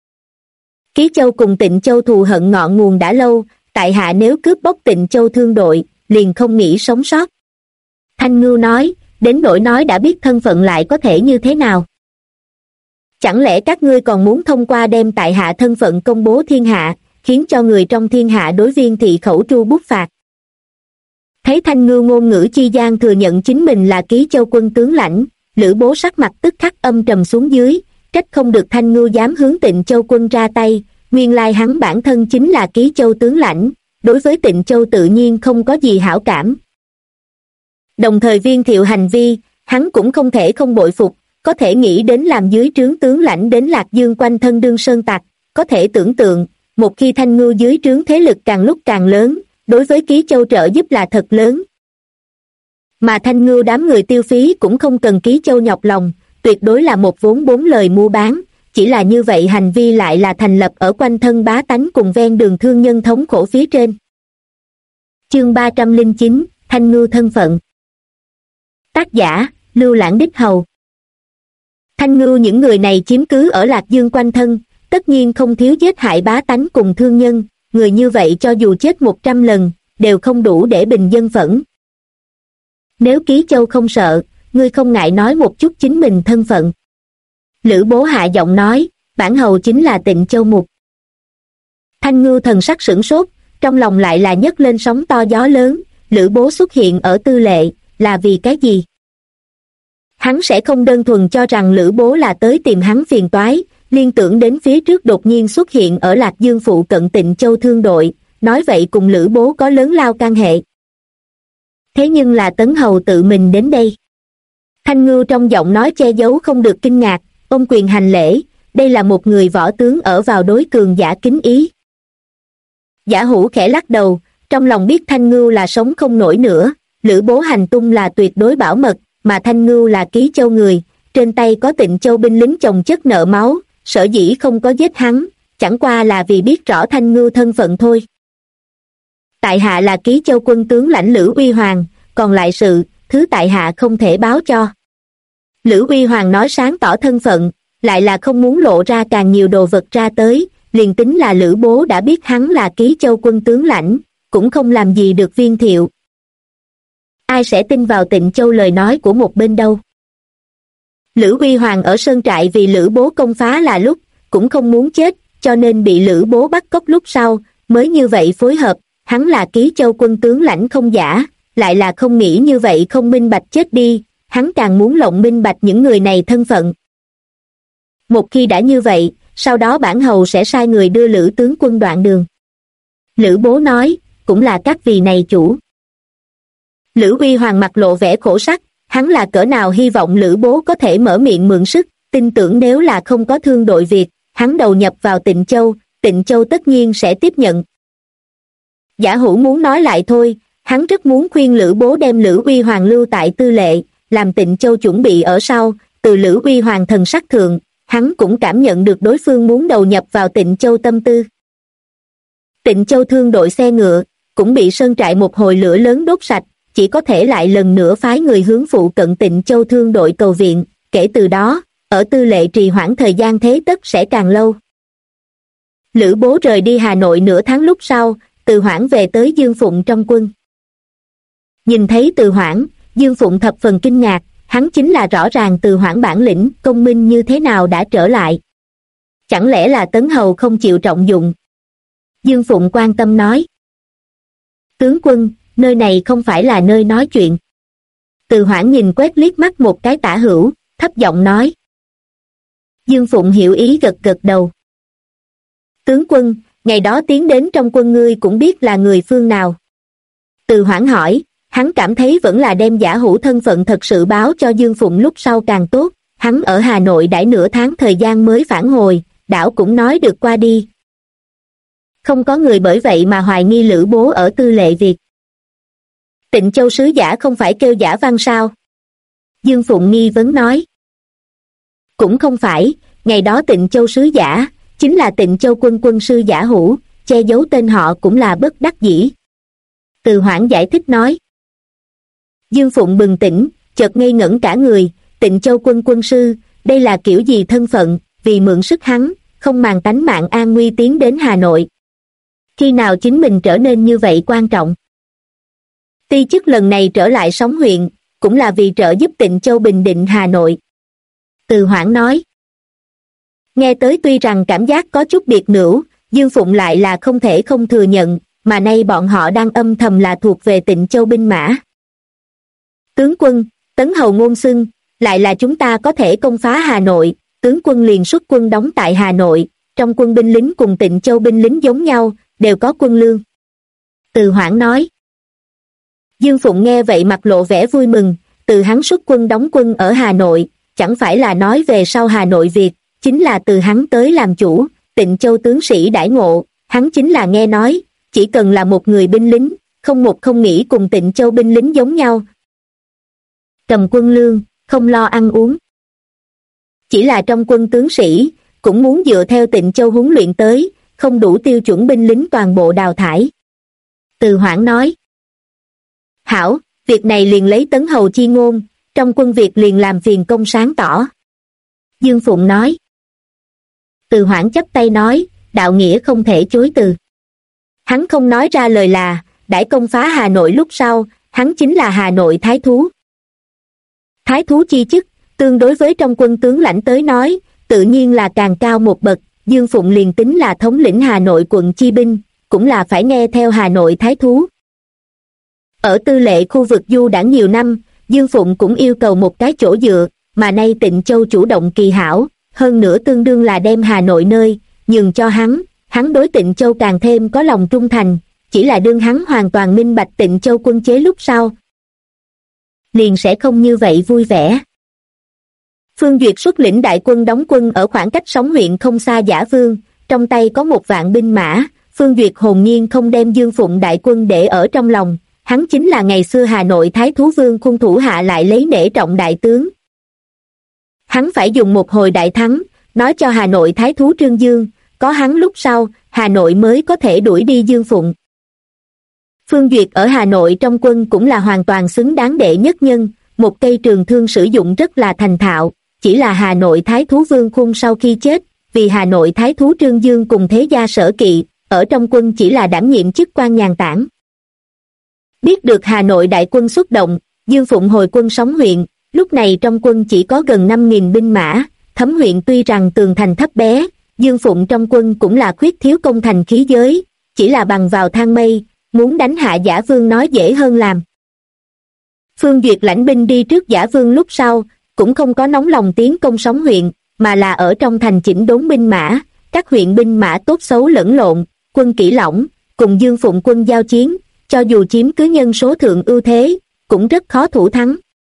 Ký Châu cùng Tịnh Châu thù hận ngọn nguồn đã lâu, tại hạ nếu cướp bóc Tịnh Châu thương đội, liền không nghĩ sống sót. Thanh Ngưu nói, đến nỗi nói đã biết thân phận lại có thể như thế nào? Chẳng lẽ các ngươi còn muốn thông qua đem tại hạ thân phận công bố thiên hạ, khiến cho người trong thiên hạ đối Viên thị khẩu tru bút phạt? Thấy Thanh Ngưu ngôn ngữ chi gian thừa nhận chính mình là Ký Châu quân tướng lãnh, Lữ Bố sắc mặt tức khắc âm trầm xuống dưới, trách không được Thanh Ngưu dám hướng Tịnh Châu quân ra tay, nguyên lai hắn bản thân chính là Ký Châu tướng lãnh, đối với Tịnh Châu tự nhiên không có gì hảo cảm. Đồng thời Viên Thiệu hành vi, hắn cũng không thể không bội phục, có thể nghĩ đến làm dưới trướng tướng lãnh đến Lạc Dương quanh thân đương sơn tặc, có thể tưởng tượng, một khi Thanh Ngưu dưới trướng thế lực càng lúc càng lớn, đối với Ký Châu trợ giúp là thật lớn. Mà Thanh Ngưu đám người tiêu phí cũng không cần Ký Châu nhọc lòng, tuyệt đối là một vốn bốn lời mua bán, chỉ là như vậy hành vi lại là thành lập ở quanh thân bá tánh cùng ven đường thương nhân thống khổ phía trên. Chương 309, Thanh Ngưu thân phận. Tác giả, Lưu Lãng Đích Hầu. Thanh Ngưu những người này chiếm cứ ở Lạc Dương quanh thân, tất nhiên không thiếu giết hại bá tánh cùng thương nhân, người như vậy cho dù chết 100 lần, đều không đủ để bình dân phẫn. Nếu Ký Châu không sợ, ngươi không ngại nói một chút chính mình thân phận. Lữ Bố hạ giọng nói, bản hầu chính là Tịnh Châu Mục. Thanh Ngưu thần sắc sửng sốt, trong lòng lại là nhấc lên sóng to gió lớn, Lữ Bố xuất hiện ở Tư Lệ, là vì cái gì? Hắn sẽ không đơn thuần cho rằng Lữ Bố là tới tìm hắn phiền toái, liên tưởng đến phía trước đột nhiên xuất hiện ở Lạc Dương phụ cận Tịnh Châu thương đội, nói vậy cùng Lữ Bố có lớn lao can hệ. Thế nhưng là Tấn Hầu tự mình đến đây. Thanh Ngưu trong giọng nói che giấu không được kinh ngạc, ôm quyền hành lễ, đây là một người võ tướng ở vào đối cường giả kính ý. Giả Hữu khẽ lắc đầu, trong lòng biết Thanh Ngưu là sống không nổi nữa, Lữ Bố hành tung là tuyệt đối bảo mật, mà Thanh Ngưu là Ký Châu người, trên tay có Tịnh Châu binh lính chồng chất nợ máu, sở dĩ không có giết hắn, chẳng qua là vì biết rõ Thanh Ngưu thân phận thôi. Tại hạ là Ký Châu quân tướng lãnh Lữ Uy Hoàng, còn lại sự, thứ tại hạ không thể báo cho. Lữ Uy Hoàng nói sáng tỏ thân phận, lại là không muốn lộ ra càng nhiều đồ vật ra tới, liền tính là Lữ Bố đã biết hắn là Ký Châu quân tướng lãnh, cũng không làm gì được Viên Thiệu. Ai sẽ tin vào Tịnh Châu lời nói của một bên đâu? Lữ Uy Hoàng ở sơn trại vì Lữ Bố công phá là lúc, cũng không muốn chết, cho nên bị Lữ Bố bắt cóc lúc sau, mới như vậy phối hợp, hắn là Ký Châu quân tướng lãnh không giả, lại là không nghĩ như vậy không minh bạch chết đi, hắn càng muốn lộng minh bạch những người này thân phận. Một khi đã như vậy, sau đó bản hầu sẽ sai người đưa Lữ tướng quân đoạn đường. Lữ bố nói, cũng là các vị này chủ. Lữ Uy Hoàng mặt lộ vẻ khổ sắc, hắn là cỡ nào hy vọng Lữ bố có thể mở miệng mượn sức, tin tưởng nếu là không có thương đội Việt, hắn đầu nhập vào Tịnh Châu tất nhiên sẽ tiếp nhận. Giả Hữu muốn nói lại thôi, hắn rất muốn khuyên Lữ bố đem Lữ Uy Hoàng lưu tại Tư Lệ, làm Tịnh Châu chuẩn bị ở sau, từ Lữ Uy Hoàng thần sắc thượng, hắn cũng cảm nhận được đối phương muốn đầu nhập vào Tịnh Châu tâm tư. Tịnh Châu thương đội xe ngựa, cũng bị sơn trại một hồi lửa lớn đốt sạch, chỉ có thể lại lần nữa phái người hướng phụ cận Tịnh Châu thương đội cầu viện, kể từ đó, ở Tư Lệ trì hoãn thời gian thế tất sẽ càng lâu. Lữ bố rời đi Hà Nội nửa tháng lúc sau, Từ Hoảng về tới Dương Phụng trong quân. Nhìn thấy Từ Hoảng, Dương Phụng thập phần kinh ngạc, hắn chính là rõ ràng Từ Hoảng bản lĩnh, công minh như thế nào đã trở lại. Chẳng lẽ là Tấn Hầu không chịu trọng dụng? Dương Phụng quan tâm nói. Tướng quân, nơi này không phải là nơi nói chuyện. Từ Hoảng nhìn quét liếc mắt một cái Tả Hữu, thấp giọng nói. Dương Phụng hiểu ý gật gật đầu. Tướng quân, ngày đó tiến đến trong quân ngươi cũng biết là người phương nào. Từ Hoảng hỏi, hắn cảm thấy vẫn là đem Giả Hữu thân phận thật sự báo cho Dương Phụng lúc sau càng tốt, hắn ở Hà Nội đãi nửa tháng thời gian mới phản hồi, đảo cũng nói được qua đi. Không có người bởi vậy mà hoài nghi Lữ bố ở Tư Lệ Việt. Tịnh Châu sứ giả không phải kêu Giả Văn sao? Dương Phụng nghi vấn nói. Cũng không phải, ngày đó Tịnh Châu sứ giả, chính là Tịnh Châu quân sư Giả Hữu, che giấu tên họ cũng là bất đắc dĩ. Từ Hoảng giải thích nói. Dương Phụng bừng tỉnh, chợt ngây ngẩn cả người, Tịnh Châu quân sư, đây là kiểu gì thân phận, vì mượn sức hắn, không màng tánh mạng an nguy tiến đến Hà Nội. Khi nào chính mình trở nên như vậy quan trọng? Ti chức lần này trở lại Sóng huyện, cũng là vì trợ giúp Tịnh Châu bình định Hà Nội. Từ Hoảng nói. Nghe tới tuy rằng cảm giác có chút biệt nữ, Dương Phụng lại là không thể không thừa nhận, mà nay bọn họ đang âm thầm là thuộc về Tịnh Châu binh mã. Tướng quân, Tấn Hầu ngôn xưng, lại là chúng ta có thể công phá Hà Nội, tướng quân liền xuất quân đóng tại Hà Nội, trong quân binh lính cùng Tịnh Châu binh lính giống nhau, đều có quân lương. Từ Hoảng nói. Dương Phụng nghe vậy mặt lộ vẻ vui mừng, từ hắn xuất quân đóng quân ở Hà Nội, chẳng phải là nói về sau Hà Nội Việt, chính là từ hắn tới làm chủ, Tịnh Châu tướng sĩ đãi ngộ, hắn chính là nghe nói, chỉ cần là một người binh lính, không nghĩ cùng Tịnh Châu binh lính giống nhau. Cầm quân lương, không lo ăn uống. Chỉ là trong quân tướng sĩ, cũng muốn dựa theo Tịnh Châu huấn luyện tới, không đủ tiêu chuẩn binh lính toàn bộ đào thải. Từ Hoảng nói. Hảo, việc này liền lấy Tấn Hầu chi ngôn, trong quân Việt liền làm phiền công sáng tỏ. Dương Phụng nói. Từ Hoảng chắp tay nói, đạo nghĩa không thể chối từ. Hắn không nói ra lời là, đãi công phá Hà Nội lúc sau, hắn chính là Hà Nội thái thú. Thái thú chi chức, tương đối với trong quân tướng lãnh tới nói, tự nhiên là càng cao một bậc, Dương Phụng liền tính là thống lĩnh Hà Nội quận chi binh, cũng là phải nghe theo Hà Nội thái thú. Ở Tư Lệ khu vực du đãng nhiều năm, Dương Phụng cũng yêu cầu một cái chỗ dựa, mà nay Tịnh Châu chủ động kỳ hảo, hơn nữa tương đương là đem Hà Nội nơi, nhường cho hắn đối Tịnh Châu càng thêm có lòng trung thành, chỉ là đương hắn hoàn toàn minh bạch Tịnh Châu quân chế lúc sau. Liền sẽ không như vậy vui vẻ. Phương Duyệt xuất lĩnh đại quân đóng quân ở khoảng cách Sóng huyện không xa Giả Vương, trong tay có 1.000 binh mã, Phương Duyệt hồn nhiên không đem Dương Phụng đại quân để ở trong lòng, hắn chính là ngày xưa Hà Nội Thái Thú Vương Khung thủ hạ lại lấy nể trọng đại tướng. Hắn phải dùng một hồi đại thắng, nói cho Hà Nội Thái Thú Trương Dương, có hắn lúc sau, Hà Nội mới có thể đuổi đi Dương Phụng. Phương Duyệt ở Hà Nội trong quân cũng là hoàn toàn xứng đáng đệ nhất nhân, một cây trường thương sử dụng rất là thành thạo, chỉ là Hà Nội Thái Thú Vương Khung sau khi chết, vì Hà Nội Thái Thú Trương Dương cùng thế gia Sở Kỵ, ở trong quân chỉ là đảm nhiệm chức quan nhàn tản. Biết được Hà Nội đại quân xuất động, Dương Phụng hồi quân Sóng huyện, lúc này trong quân chỉ có gần 5.000 binh mã, Thấm huyện tuy rằng tường thành thấp bé, Dương Phụng trong quân cũng là khuyết thiếu công thành khí giới, chỉ là bằng vào thang mây, muốn đánh hạ Giả Vương nói dễ hơn làm. Phương Duyệt lãnh binh đi trước Giả Vương lúc sau, cũng không có nóng lòng tiến công Sóng huyện, mà là ở trong thành chỉnh đốn binh mã, các huyện binh mã tốt xấu lẫn lộn, quân kỹ lỏng, cùng Dương Phụng quân giao chiến, cho dù chiếm cứ nhân số thượng ưu thế, cũng rất khó thủ thắng.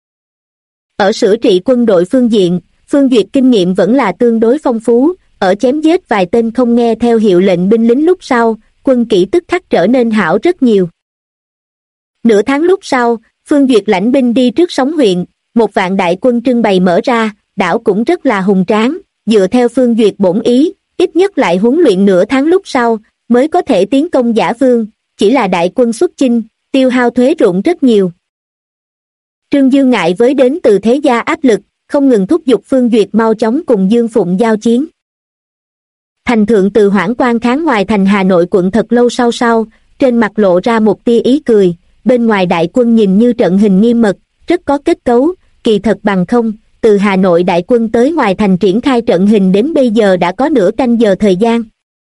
Ở sửa trị quân đội phương diện, Phương Duyệt kinh nghiệm vẫn là tương đối phong phú, ở chém giết vài tên không nghe theo hiệu lệnh binh lính lúc sau, quân kỹ tức khắc trở nên hảo rất nhiều. Nửa tháng lúc sau, Phương Duyệt lãnh binh đi trước Sóng huyện, một vạn đại quân trưng bày mở ra, đảo cũng rất là hùng tráng, dựa theo Phương Duyệt bổn ý, ít nhất lại huấn luyện nửa tháng lúc sau, mới có thể tiến công Giả Vương, chỉ là đại quân xuất chinh, tiêu hao thuế ruộng rất nhiều. Trương Dương ngại với đến từ thế gia áp lực, không ngừng thúc giục Phương Duyệt mau chóng cùng Dương Phụng giao chiến. Thành thượng từ Hoãn quan kháng ngoài thành Hà Nội quận thật lâu sau, trên mặt lộ ra một tia ý cười, bên ngoài đại quân nhìn như trận hình nghiêm mật, rất có kết cấu, kỳ thật bằng không, từ Hà Nội đại quân tới ngoài thành triển khai trận hình đến bây giờ đã có nửa canh giờ thời gian.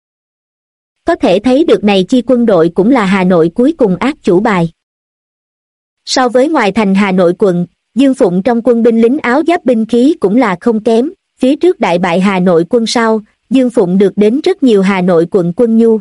Có thể thấy được này chi quân đội cũng là Hà Nội cuối cùng ác chủ bài. So với ngoài thành Hà Nội quận, Dương Phụng trong quân binh lính áo giáp binh khí cũng là không kém, phía trước đại bại Hà Nội quân sau, Dương Phụng được đến rất nhiều Hà Nội quận quân nhu.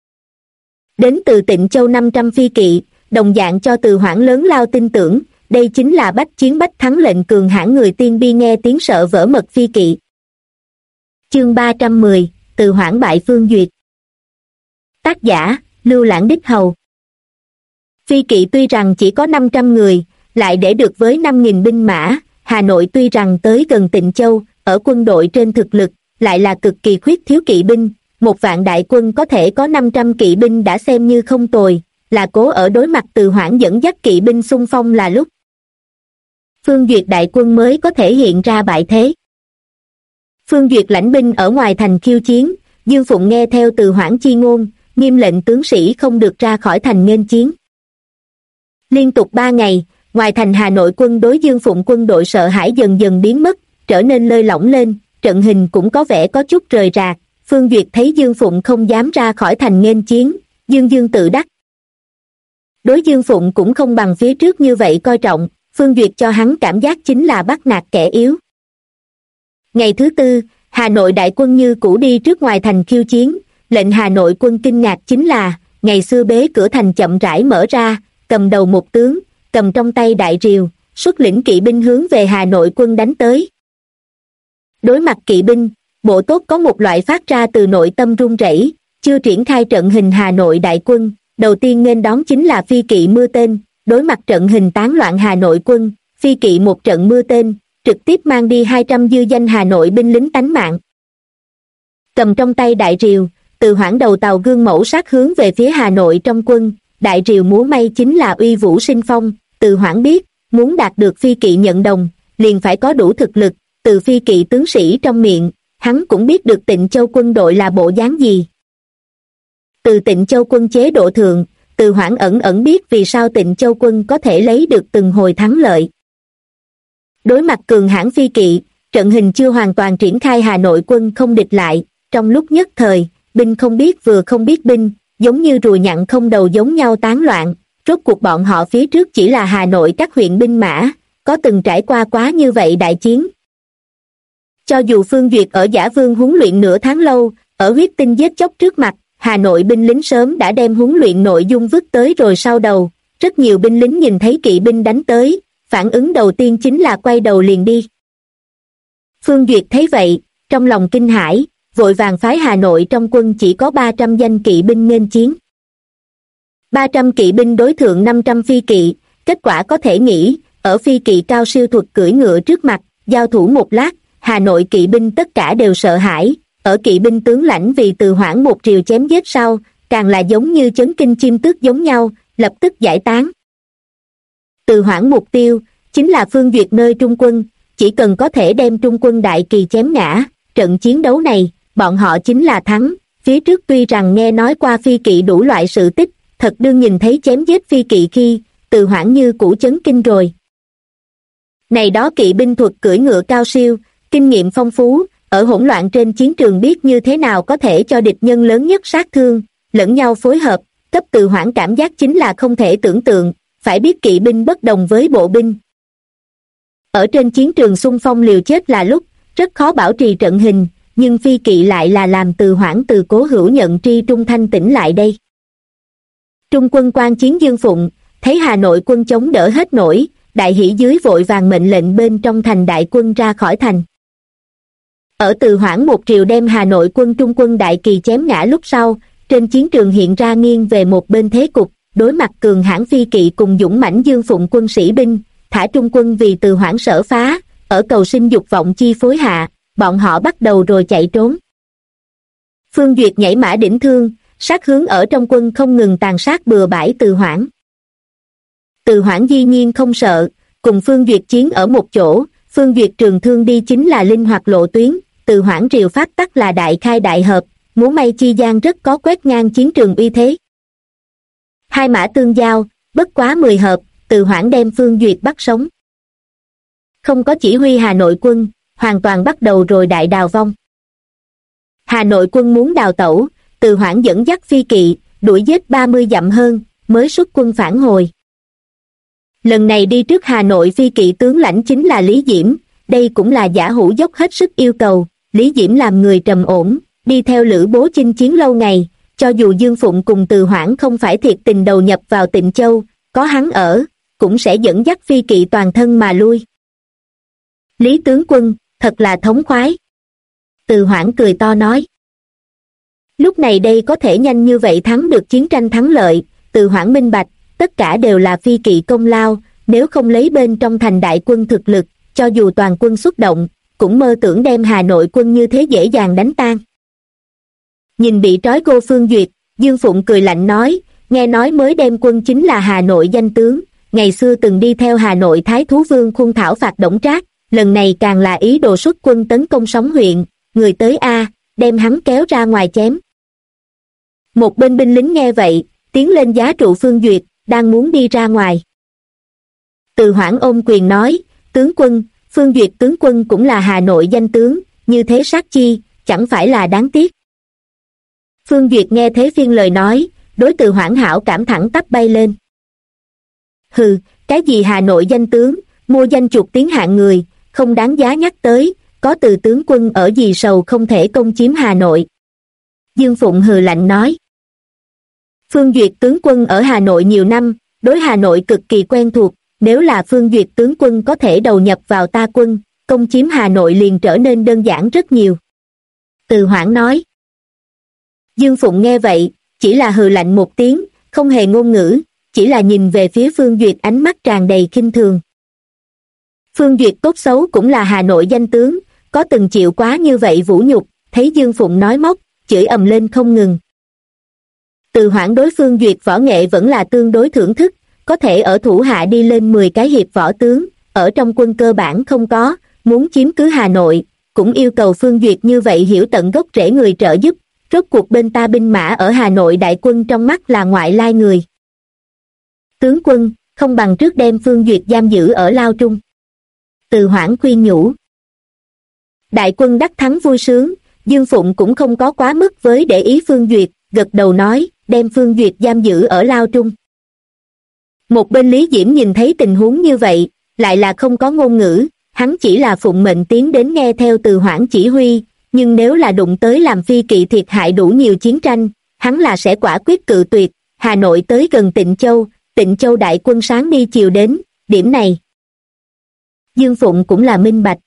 Đến từ Tịnh Châu 500 phi kỵ, đồng dạng cho Từ Hoãn lớn lao tin tưởng, đây chính là bách chiến bách thắng lệnh cường hãn người tiên bi nghe tiếng sợ vỡ mật phi kỵ. Chương 310, Từ Hoãn bại Phương Duyệt. Tác giả, Lưu Lãng Đích Hầu. Phi kỵ tuy rằng chỉ có 500 người, lại để được với 5.000 binh mã, Hà Nội tuy rằng tới gần Tịnh Châu, ở quân đội trên thực lực, lại là cực kỳ khuyết thiếu kỵ binh, một vạn đại quân có thể có 500 kỵ binh đã xem như không tồi, là cố ở đối mặt Từ Hoãn dẫn dắt kỵ binh xung phong là lúc Phương Duyệt đại quân mới có thể hiện ra bại thế. Phương Duyệt lãnh binh ở ngoài thành khiêu chiến, Dương Phụng nghe theo Từ Hoãn chi ngôn, nghiêm lệnh tướng sĩ không được ra khỏi thành nghênh chiến. Liên tục 3 ngày, ngoài thành Hà Nội quân đối Dương Phụng quân đội sợ hãi dần dần biến mất, trở nên lơi lỏng lên, trận hình cũng có vẻ có chút rời rạc. Phương Duyệt thấy Dương Phụng không dám ra khỏi thành nghênh chiến, dương tự đắc. Đối Dương Phụng cũng không bằng phía trước như vậy coi trọng, Phương Duyệt cho hắn cảm giác chính là bắt nạt kẻ yếu. Ngày thứ tư, Hà Nội đại quân như cũ đi trước ngoài thành khiêu chiến, lệnh Hà Nội quân kinh ngạc chính là, ngày xưa bế cửa thành chậm rãi mở ra, cầm đầu một tướng, cầm trong tay đại rìu, xuất lĩnh kỵ binh hướng về Hà Nội quân đánh tới. Đối mặt kỵ binh, bộ tốt có một loại phát ra từ nội tâm run rẩy, chưa triển khai trận hình Hà Nội đại quân, đầu tiên nên đón chính là phi kỵ mưa tên, đối mặt trận hình tán loạn Hà Nội quân, phi kỵ một trận mưa tên, trực tiếp mang đi 200 dư danh Hà Nội binh lính tánh mạng. Cầm trong tay đại rìu, Từ Hoãn đầu tàu gương mẫu sát hướng về phía Hà Nội trong quân, đại rìu múa may chính là uy vũ sinh phong. Từ Hoãn biết, muốn đạt được phi kỵ nhận đồng, liền phải có đủ thực lực, từ phi kỵ tướng sĩ trong miệng, hắn cũng biết được Tịnh Châu quân đội là bộ dáng gì. Từ Tịnh Châu quân chế độ thượng, Từ Hoãn ẩn biết vì sao Tịnh Châu quân có thể lấy được từng hồi thắng lợi. Đối mặt cường hãn phi kỵ, trận hình chưa hoàn toàn triển khai Hà Nội quân không địch lại, trong lúc nhất thời, binh không biết vừa không biết binh, giống như rùa nhặn không đầu giống nhau tán loạn, rốt cuộc bọn họ phía trước chỉ là Hà Nội các huyện binh mã, có từng trải qua quá như vậy đại chiến. Cho dù Phương Duyệt ở Giả Vương huấn luyện nửa tháng lâu, ở huyết tinh giết chóc trước mặt, Hà Nội binh lính sớm đã đem huấn luyện nội dung vứt tới rồi sau đầu, rất nhiều binh lính nhìn thấy kỵ binh đánh tới, phản ứng đầu tiên chính là quay đầu liền đi. Phương Duyệt thấy vậy, trong lòng kinh hãi, vội vàng phái Hà Nội trong quân chỉ có 300 danh kỵ binh nghênh chiến. 300 kỵ binh đối thượng 500 phi kỵ, kết quả có thể nghĩ, ở phi kỵ cao siêu thuật cưỡi ngựa trước mặt, giao thủ một lát, Hà Nội kỵ binh tất cả đều sợ hãi, ở kỵ binh tướng lãnh vì Từ Hoãn một rìu chém giết sau, càng là giống như chấn kinh chim tước giống nhau, lập tức giải tán. Từ Hoãn mục tiêu, chính là Phương Duyệt nơi trung quân, chỉ cần có thể đem trung quân đại kỳ chém ngã, trận chiến đấu này, bọn họ chính là thắng. Phía trước tuy rằng nghe nói qua phi kỵ đủ loại sự tích, thật đương nhìn thấy chém giết phi kỵ khi, Từ Hoãn như cũ chấn kinh rồi. Này đó kỵ binh thuật cưỡi ngựa cao siêu, kinh nghiệm phong phú, ở hỗn loạn trên chiến trường biết như thế nào có thể cho địch nhân lớn nhất sát thương, lẫn nhau phối hợp, cấp Từ Hoãn cảm giác chính là không thể tưởng tượng, phải biết kỵ binh bất đồng với bộ binh. Ở trên chiến trường xung phong liều chết là lúc, rất khó bảo trì trận hình, nhưng phi kỵ lại là làm Từ Hoãn từ Cố Hữu nhận tri trung thanh tỉnh lại đây. Trung quân quan chiến Dương Phụng, thấy Hà Nội quân chống đỡ hết nổi, đại hỉ dưới vội vàng mệnh lệnh bên trong thành đại quân ra khỏi thành. Ở Từ Hoãn một triều đem Hà Nội quân Trung quân đại kỳ chém ngã lúc sau, trên chiến trường hiện ra nghiêng về một bên thế cục, đối mặt cường hãn phi kỵ cùng dũng mãnh Dương Phụng quân sĩ binh, thả Trung quân vì Từ Hoãn sở phá, ở cầu sinh dục vọng chi phối hạ, bọn họ bắt đầu rồi chạy trốn. Phương Duyệt nhảy mã đỉnh thương, sát hướng ở trong quân không ngừng tàn sát bừa bãi Từ Hoãn. Từ Hoãn dĩ nhiên không sợ, cùng Phương Duyệt chiến ở một chỗ, Phương Duyệt trường thương đi chính là linh hoạt lộ tuyến, Từ Hoãn rìu pháp tắc là đại khai đại hợp, múa may chi gian rất có quét ngang chiến trường uy thế. Hai mã tương giao, bất quá 10 hợp, Từ Hoãn đem Phương Duyệt bắt sống. Không có chỉ huy Hà Nội quân, hoàn toàn bắt đầu rồi đại đào vong. Hà Nội quân muốn đào tẩu, Từ Hoãn dẫn dắt phi kỵ, đuổi giết 30 dặm hơn, mới xuất quân phản hồi. Lần này đi trước Hà Nội phi kỵ tướng lãnh chính là Lý Diễm, đây cũng là Giả Hữu dốc hết sức yêu cầu. Lý Diễm làm người trầm ổn, đi theo Lữ Bố chinh chiến lâu ngày, cho dù Dương Phụng cùng Từ Hoãn không phải thiệt tình đầu nhập vào Tịnh Châu, có hắn ở, cũng sẽ dẫn dắt phi kỵ toàn thân mà lui. Lý tướng quân, thật là thống khoái. Từ Hoãn cười to nói. Lúc này đây có thể nhanh như vậy thắng được chiến tranh thắng lợi, Từ Hoãn minh bạch, tất cả đều là phi kỵ công lao, nếu không lấy bên trong thành đại quân thực lực, cho dù toàn quân xuất động, cũng mơ tưởng đem Hà Nội quân như thế dễ dàng đánh tan. Nhìn bị trói gô Phương Duyệt, Dương Phụng cười lạnh nói, nghe nói mới đem quân chính là Hà Nội danh tướng, ngày xưa từng đi theo Hà Nội Thái Thú Vương khuôn thảo phạt Đổng Trác, lần này càng là ý đồ xuất quân tấn công Sóng huyện, người tới A, đem hắn kéo ra ngoài chém. Một bên binh lính nghe vậy, tiến lên giá trụ Phương Duyệt, đang muốn đi ra ngoài. Từ Hoãn ôm quyền nói, tướng quân, Phương Duyệt tướng quân cũng là Hà Nội danh tướng, như thế sát chi, chẳng phải là đáng tiếc. Phương Duyệt nghe thế phiên lời nói, đối Từ Hoãn hảo cảm thẳng tắp bay lên. Hừ, cái gì Hà Nội danh tướng, mua danh chuột tiếng hạng người, không đáng giá nhắc tới, có Từ tướng quân ở gì sầu không thể công chiếm Hà Nội. Dương Phụng hừ lạnh nói. Phương Duyệt tướng quân ở Hà Nội nhiều năm, đối Hà Nội cực kỳ quen thuộc, nếu là Phương Duyệt tướng quân có thể đầu nhập vào ta quân, công chiếm Hà Nội liền trở nên đơn giản rất nhiều. Từ Hoãn nói. Dương Phụng nghe vậy, chỉ là hừ lạnh một tiếng, không hề ngôn ngữ, chỉ là nhìn về phía Phương Duyệt ánh mắt tràn đầy khinh thường. Phương Duyệt tốt xấu cũng là Hà Nội danh tướng, có từng chịu quá như vậy vũ nhục, thấy Dương Phụng nói móc, chửi ầm lên không ngừng. Từ Hoãn đối Phương Duyệt võ nghệ vẫn là tương đối thưởng thức, có thể ở thủ hạ đi lên 10 cái hiệp võ tướng, ở trong quân cơ bản không có, muốn chiếm cứ Hà Nội, cũng yêu cầu Phương Duyệt như vậy hiểu tận gốc rễ người trợ giúp, rốt cuộc bên ta binh mã ở Hà Nội đại quân trong mắt là ngoại lai người. Tướng quân, không bằng trước đem Phương Duyệt giam giữ ở Lao Trung. Từ Hoãn khuyên nhủ. Đại quân đắc thắng vui sướng, Dương Phụng cũng không có quá mức với để ý Phương Duyệt, gật đầu nói, đem Phương Duyệt giam giữ ở Lao Trung. Một bên Lý Diễm nhìn thấy tình huống như vậy, lại là không có ngôn ngữ, hắn chỉ là phụng mệnh tiến đến nghe theo Từ Hoãn chỉ huy, nhưng nếu là đụng tới làm phi kỵ thiệt hại đủ nhiều chiến tranh, hắn là sẽ quả quyết cự tuyệt. Hà Nội tới gần Tịnh Châu đại quân sáng đi chiều đến, điểm này Dương Phụng cũng là minh bạch.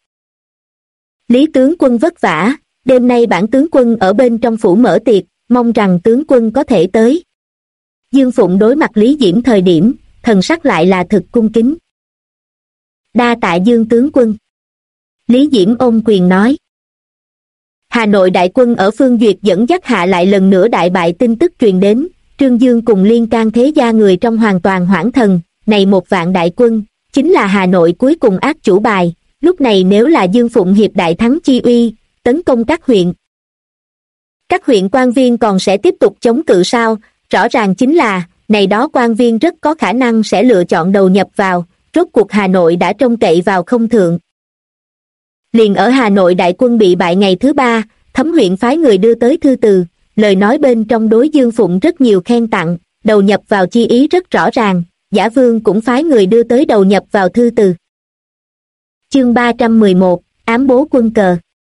Lý tướng quân vất vả, đêm nay bản tướng quân ở bên trong phủ mở tiệc, mong rằng tướng quân có thể tới. Dương Phụng đối mặt Lý Diễm thời điểm, thần sắc lại là thực cung kính. Đa tạ Dương tướng quân. Lý Diễm ôm quyền nói. Hà Nội đại quân ở Phương Duyệt dẫn dắt hạ lại lần nữa đại bại tin tức truyền đến, Trương Dương cùng Liên can thế gia người trong hoàn toàn hoảng thần, này 1 vạn đại quân, chính là Hà Nội cuối cùng ác chủ bài, lúc này nếu là Dương Phụng hiệp đại thắng chi uy, tấn công các huyện quan viên còn sẽ tiếp tục chống cự sao, rõ ràng chính là, này đó quan viên rất có khả năng sẽ lựa chọn đầu nhập vào, rốt cuộc Hà Nội đã trông cậy vào không thượng. Liền ở Hà Nội đại quân bị bại ngày thứ 3, Thấm huyện phái người đưa tới thư từ, lời nói bên trong đối Dương Phụng rất nhiều khen tặng, đầu nhập vào chi ý rất rõ ràng, Giả Vương cũng phái người đưa tới đầu nhập vào thư từ. Chương 311, ám bố quân cờ.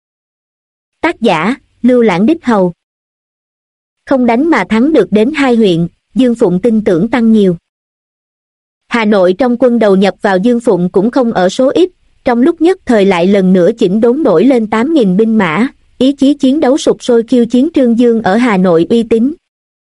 Tác giả, Lưu Lãng Đích Hầu. Không đánh mà thắng được đến 2 huyện, Dương Phụng tin tưởng tăng nhiều. Hà Nội trong quân đầu nhập vào Dương Phụng cũng không ở số ít, trong lúc nhất thời lại lần nữa chỉnh đốn nổi lên 8.000 binh mã, ý chí chiến đấu sục sôi khiêu chiến Trương Dương ở Hà Nội uy tín.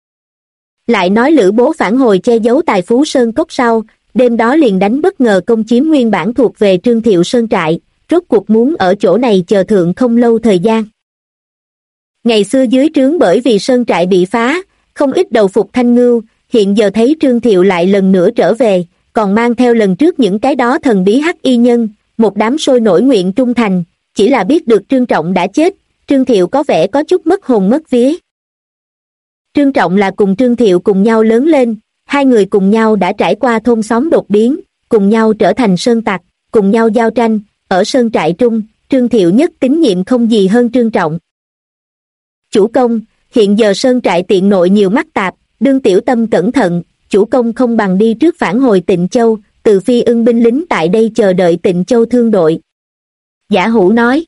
Lại nói Lữ Bố phản hồi che giấu tài phú sơn cốc sau, đêm đó liền đánh bất ngờ công chiếm nguyên bản thuộc về Trương Thiệu sơn trại, rốt cuộc muốn ở chỗ này chờ thượng không lâu thời gian. Ngày xưa dưới trướng bởi vì sơn trại bị phá, không ít đầu phục Thanh Ngưu, hiện giờ thấy Trương Thiệu lại lần nữa trở về, còn mang theo lần trước những cái đó thần bí hắc y nhân, một đám sôi nổi nguyện trung thành, chỉ là biết được Trương Trọng đã chết, Trương Thiệu có vẻ có chút mất hồn mất vía. Trương Trọng là cùng Trương Thiệu cùng nhau lớn lên, hai người cùng nhau đã trải qua thôn xóm đột biến, cùng nhau trở thành sơn tặc, cùng nhau giao tranh, ở sơn trại trung, Trương Thiệu nhất tín nhiệm không gì hơn Trương Trọng. Chủ công, hiện giờ sơn trại tiện nội nhiều mắc tạp, đương tiểu tâm cẩn thận, chủ công không bằng đi trước phản hồi Tịnh Châu, từ phi ưng binh lính tại đây chờ đợi Tịnh Châu thương đội. Giả Hữu nói.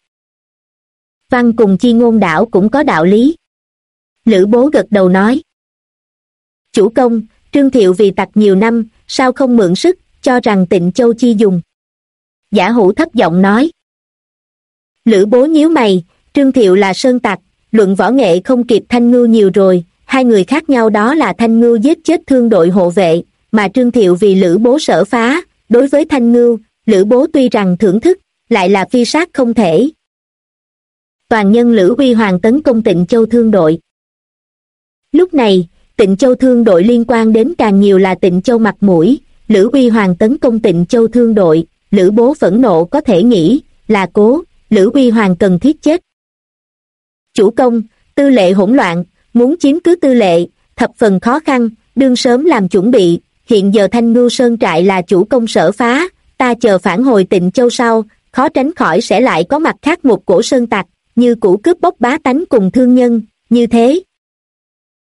Văn cùng chi ngôn đảo cũng có đạo lý. Lữ Bố gật đầu nói. Chủ công, Trương Thiệu vì tặc nhiều năm, sao không mượn sức, cho rằng Tịnh Châu chi dùng. Giả Hữu thấp giọng nói. Lữ Bố nhíu mày, Trương Thiệu là sơn tặc, luận võ nghệ không kịp Thanh Ngưu nhiều rồi, hai người khác nhau đó là Thanh Ngưu giết chết thương đội hộ vệ, mà Trương Thiệu vì Lữ Bố sở phá, đối với Thanh Ngưu, Lữ Bố tuy rằng thưởng thức, lại là phi sát không thể. Toàn nhân Lữ Uy Hoàng tấn công Tịnh Châu thương đội. Lúc này, Tịnh Châu thương đội liên quan đến càng nhiều là Tịnh Châu mặt mũi, Lữ Uy Hoàng tấn công Tịnh Châu thương đội, Lữ Bố phẫn nộ có thể nghĩ, là cố, Lữ Uy Hoàng cần thiết chết. Chủ công, tư lệ hỗn loạn, muốn chiếm cứ tư lệ, thập phần khó khăn, đương sớm làm chuẩn bị, hiện giờ Thanh Ngưu sơn trại là chủ công sở phá, ta chờ phản hồi Tịnh Châu sau, khó tránh khỏi sẽ lại có mặt khác một cổ sơn tặc, như cũ cướp bóc bá tánh cùng thương nhân, như thế,